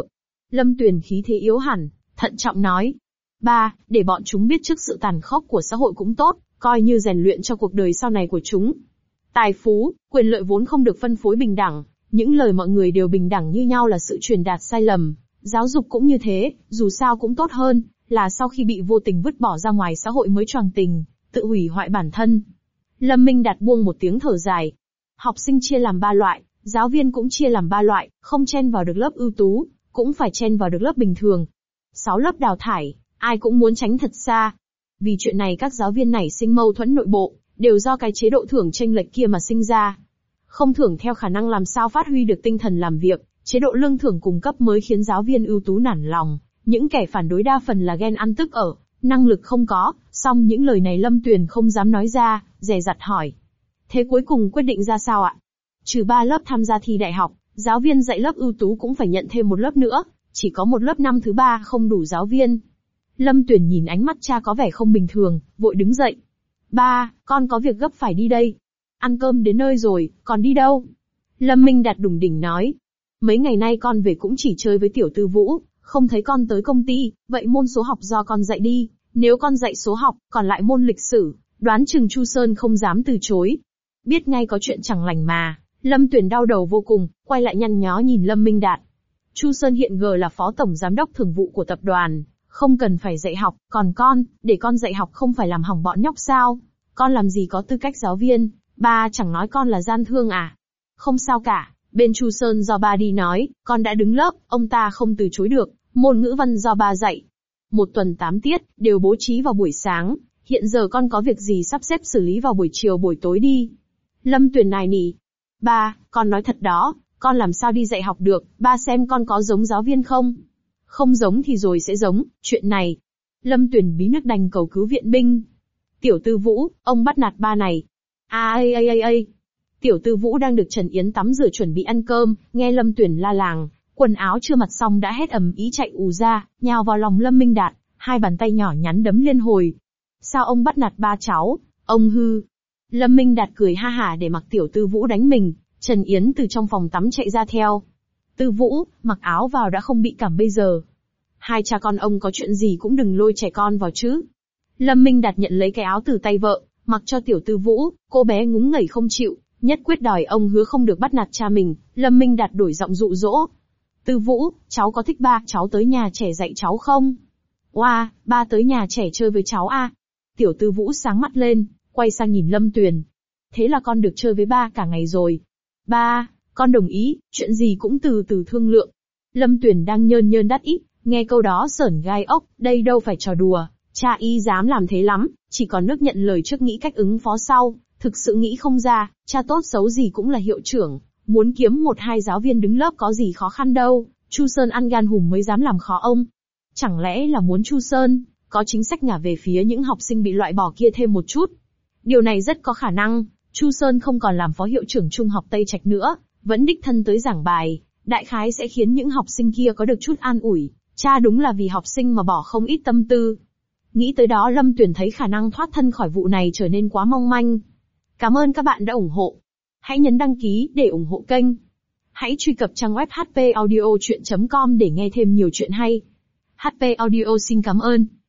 Lâm Tuyền khí thế yếu hẳn, thận trọng nói. Ba, để bọn chúng biết trước sự tàn khốc của xã hội cũng tốt, coi như rèn luyện cho cuộc đời sau này của chúng. Tài phú, quyền lợi vốn không được phân phối bình đẳng, những lời mọi người đều bình đẳng như nhau là sự truyền đạt sai lầm. Giáo dục cũng như thế, dù sao cũng tốt hơn, là sau khi bị vô tình vứt bỏ ra ngoài xã hội mới choàng tình, tự hủy hoại bản thân. Lâm Minh Đạt buông một tiếng thở dài. Học sinh chia làm ba loại, giáo viên cũng chia làm ba loại, không chen vào được lớp ưu tú, cũng phải chen vào được lớp bình thường. Sáu lớp đào thải, ai cũng muốn tránh thật xa. Vì chuyện này các giáo viên nảy sinh mâu thuẫn nội bộ, đều do cái chế độ thưởng chênh lệch kia mà sinh ra. Không thưởng theo khả năng làm sao phát huy được tinh thần làm việc, chế độ lương thưởng cung cấp mới khiến giáo viên ưu tú nản lòng. Những kẻ phản đối đa phần là ghen ăn tức ở, năng lực không có, song những lời này Lâm Tuyền không dám nói ra, dè dặt hỏi. Thế cuối cùng quyết định ra sao ạ? Trừ ba lớp tham gia thi đại học, giáo viên dạy lớp ưu tú cũng phải nhận thêm một lớp nữa, chỉ có một lớp năm thứ ba không đủ giáo viên. Lâm Tuyền nhìn ánh mắt cha có vẻ không bình thường, vội đứng dậy. Ba, con có việc gấp phải đi đây. Ăn cơm đến nơi rồi, còn đi đâu? Lâm Minh Đạt đủng đỉnh nói. Mấy ngày nay con về cũng chỉ chơi với tiểu tư Vũ, không thấy con tới công ty, vậy môn số học do con dạy đi, nếu con dạy số học, còn lại môn lịch sử, đoán chừng Chu Sơn không dám từ chối. Biết ngay có chuyện chẳng lành mà, Lâm Tuyền đau đầu vô cùng, quay lại nhăn nhó nhìn Lâm Minh Đạt. Chu Sơn hiện giờ là phó tổng giám đốc thường vụ của tập đoàn, không cần phải dạy học, còn con, để con dạy học không phải làm hỏng bọn nhóc sao? Con làm gì có tư cách giáo viên, ba chẳng nói con là gian thương à? Không sao cả, bên Chu Sơn do ba đi nói, con đã đứng lớp, ông ta không từ chối được, môn ngữ văn do ba dạy. Một tuần tám tiết, đều bố trí vào buổi sáng, hiện giờ con có việc gì sắp xếp xử lý vào buổi chiều buổi tối đi. Lâm Tuyền nài nỉ. Ba, con nói thật đó, con làm sao đi dạy học được, ba xem con có giống giáo viên không? Không giống thì rồi sẽ giống, chuyện này. Lâm Tuyền bí nước đành cầu cứu viện binh. Tiểu tư Vũ, ông bắt nạt ba này. A a a a a. Tiểu tư Vũ đang được Trần Yến tắm rửa chuẩn bị ăn cơm, nghe Lâm Tuyền la làng, quần áo chưa mặc xong đã hét ầm ý chạy ù ra, nhào vào lòng Lâm Minh Đạt, hai bàn tay nhỏ nhắn đấm liên hồi. Sao ông bắt nạt ba cháu, ông hư. Lâm Minh Đạt cười ha hả để mặc tiểu tư Vũ đánh mình, Trần Yến từ trong phòng tắm chạy ra theo. Tư Vũ, mặc áo vào đã không bị cảm bây giờ. Hai cha con ông có chuyện gì cũng đừng lôi trẻ con vào chứ. Lâm Minh Đạt nhận lấy cái áo từ tay vợ, mặc cho tiểu tư Vũ, cô bé ngúng ngẩy không chịu, nhất quyết đòi ông hứa không được bắt nạt cha mình. Lâm Minh Đạt đổi giọng dụ dỗ. Tư Vũ, cháu có thích ba cháu tới nhà trẻ dạy cháu không? Oa, wow, ba tới nhà trẻ chơi với cháu à? Tiểu tư Vũ sáng mắt lên, quay sang nhìn Lâm Tuyền. Thế là con được chơi với ba cả ngày rồi. Ba, con đồng ý, chuyện gì cũng từ từ thương lượng. Lâm Tuyền đang nhơn nhơn đắt ít, nghe câu đó sởn gai ốc, đây đâu phải trò đùa, cha y dám làm thế lắm, chỉ còn nước nhận lời trước nghĩ cách ứng phó sau, thực sự nghĩ không ra, cha tốt xấu gì cũng là hiệu trưởng, muốn kiếm một hai giáo viên đứng lớp có gì khó khăn đâu, Chu Sơn ăn gan hùm mới dám làm khó ông. Chẳng lẽ là muốn Chu Sơn có chính sách ngả về phía những học sinh bị loại bỏ kia thêm một chút? Điều này rất có khả năng, Chu Sơn không còn làm phó hiệu trưởng trung học Tây Trạch nữa, vẫn đích thân tới giảng bài, đại khái sẽ khiến những học sinh kia có được chút an ủi, cha đúng là vì học sinh mà bỏ không ít tâm tư. Nghĩ tới đó Lâm Tuyền thấy khả năng thoát thân khỏi vụ này trở nên quá mong manh. Cảm ơn các bạn đã ủng hộ. Hãy nhấn đăng ký để ủng hộ kênh. Hãy truy cập trang web h p audio chuyện chấm com để nghe thêm nhiều chuyện hay. hát pê Audio xin cảm ơn.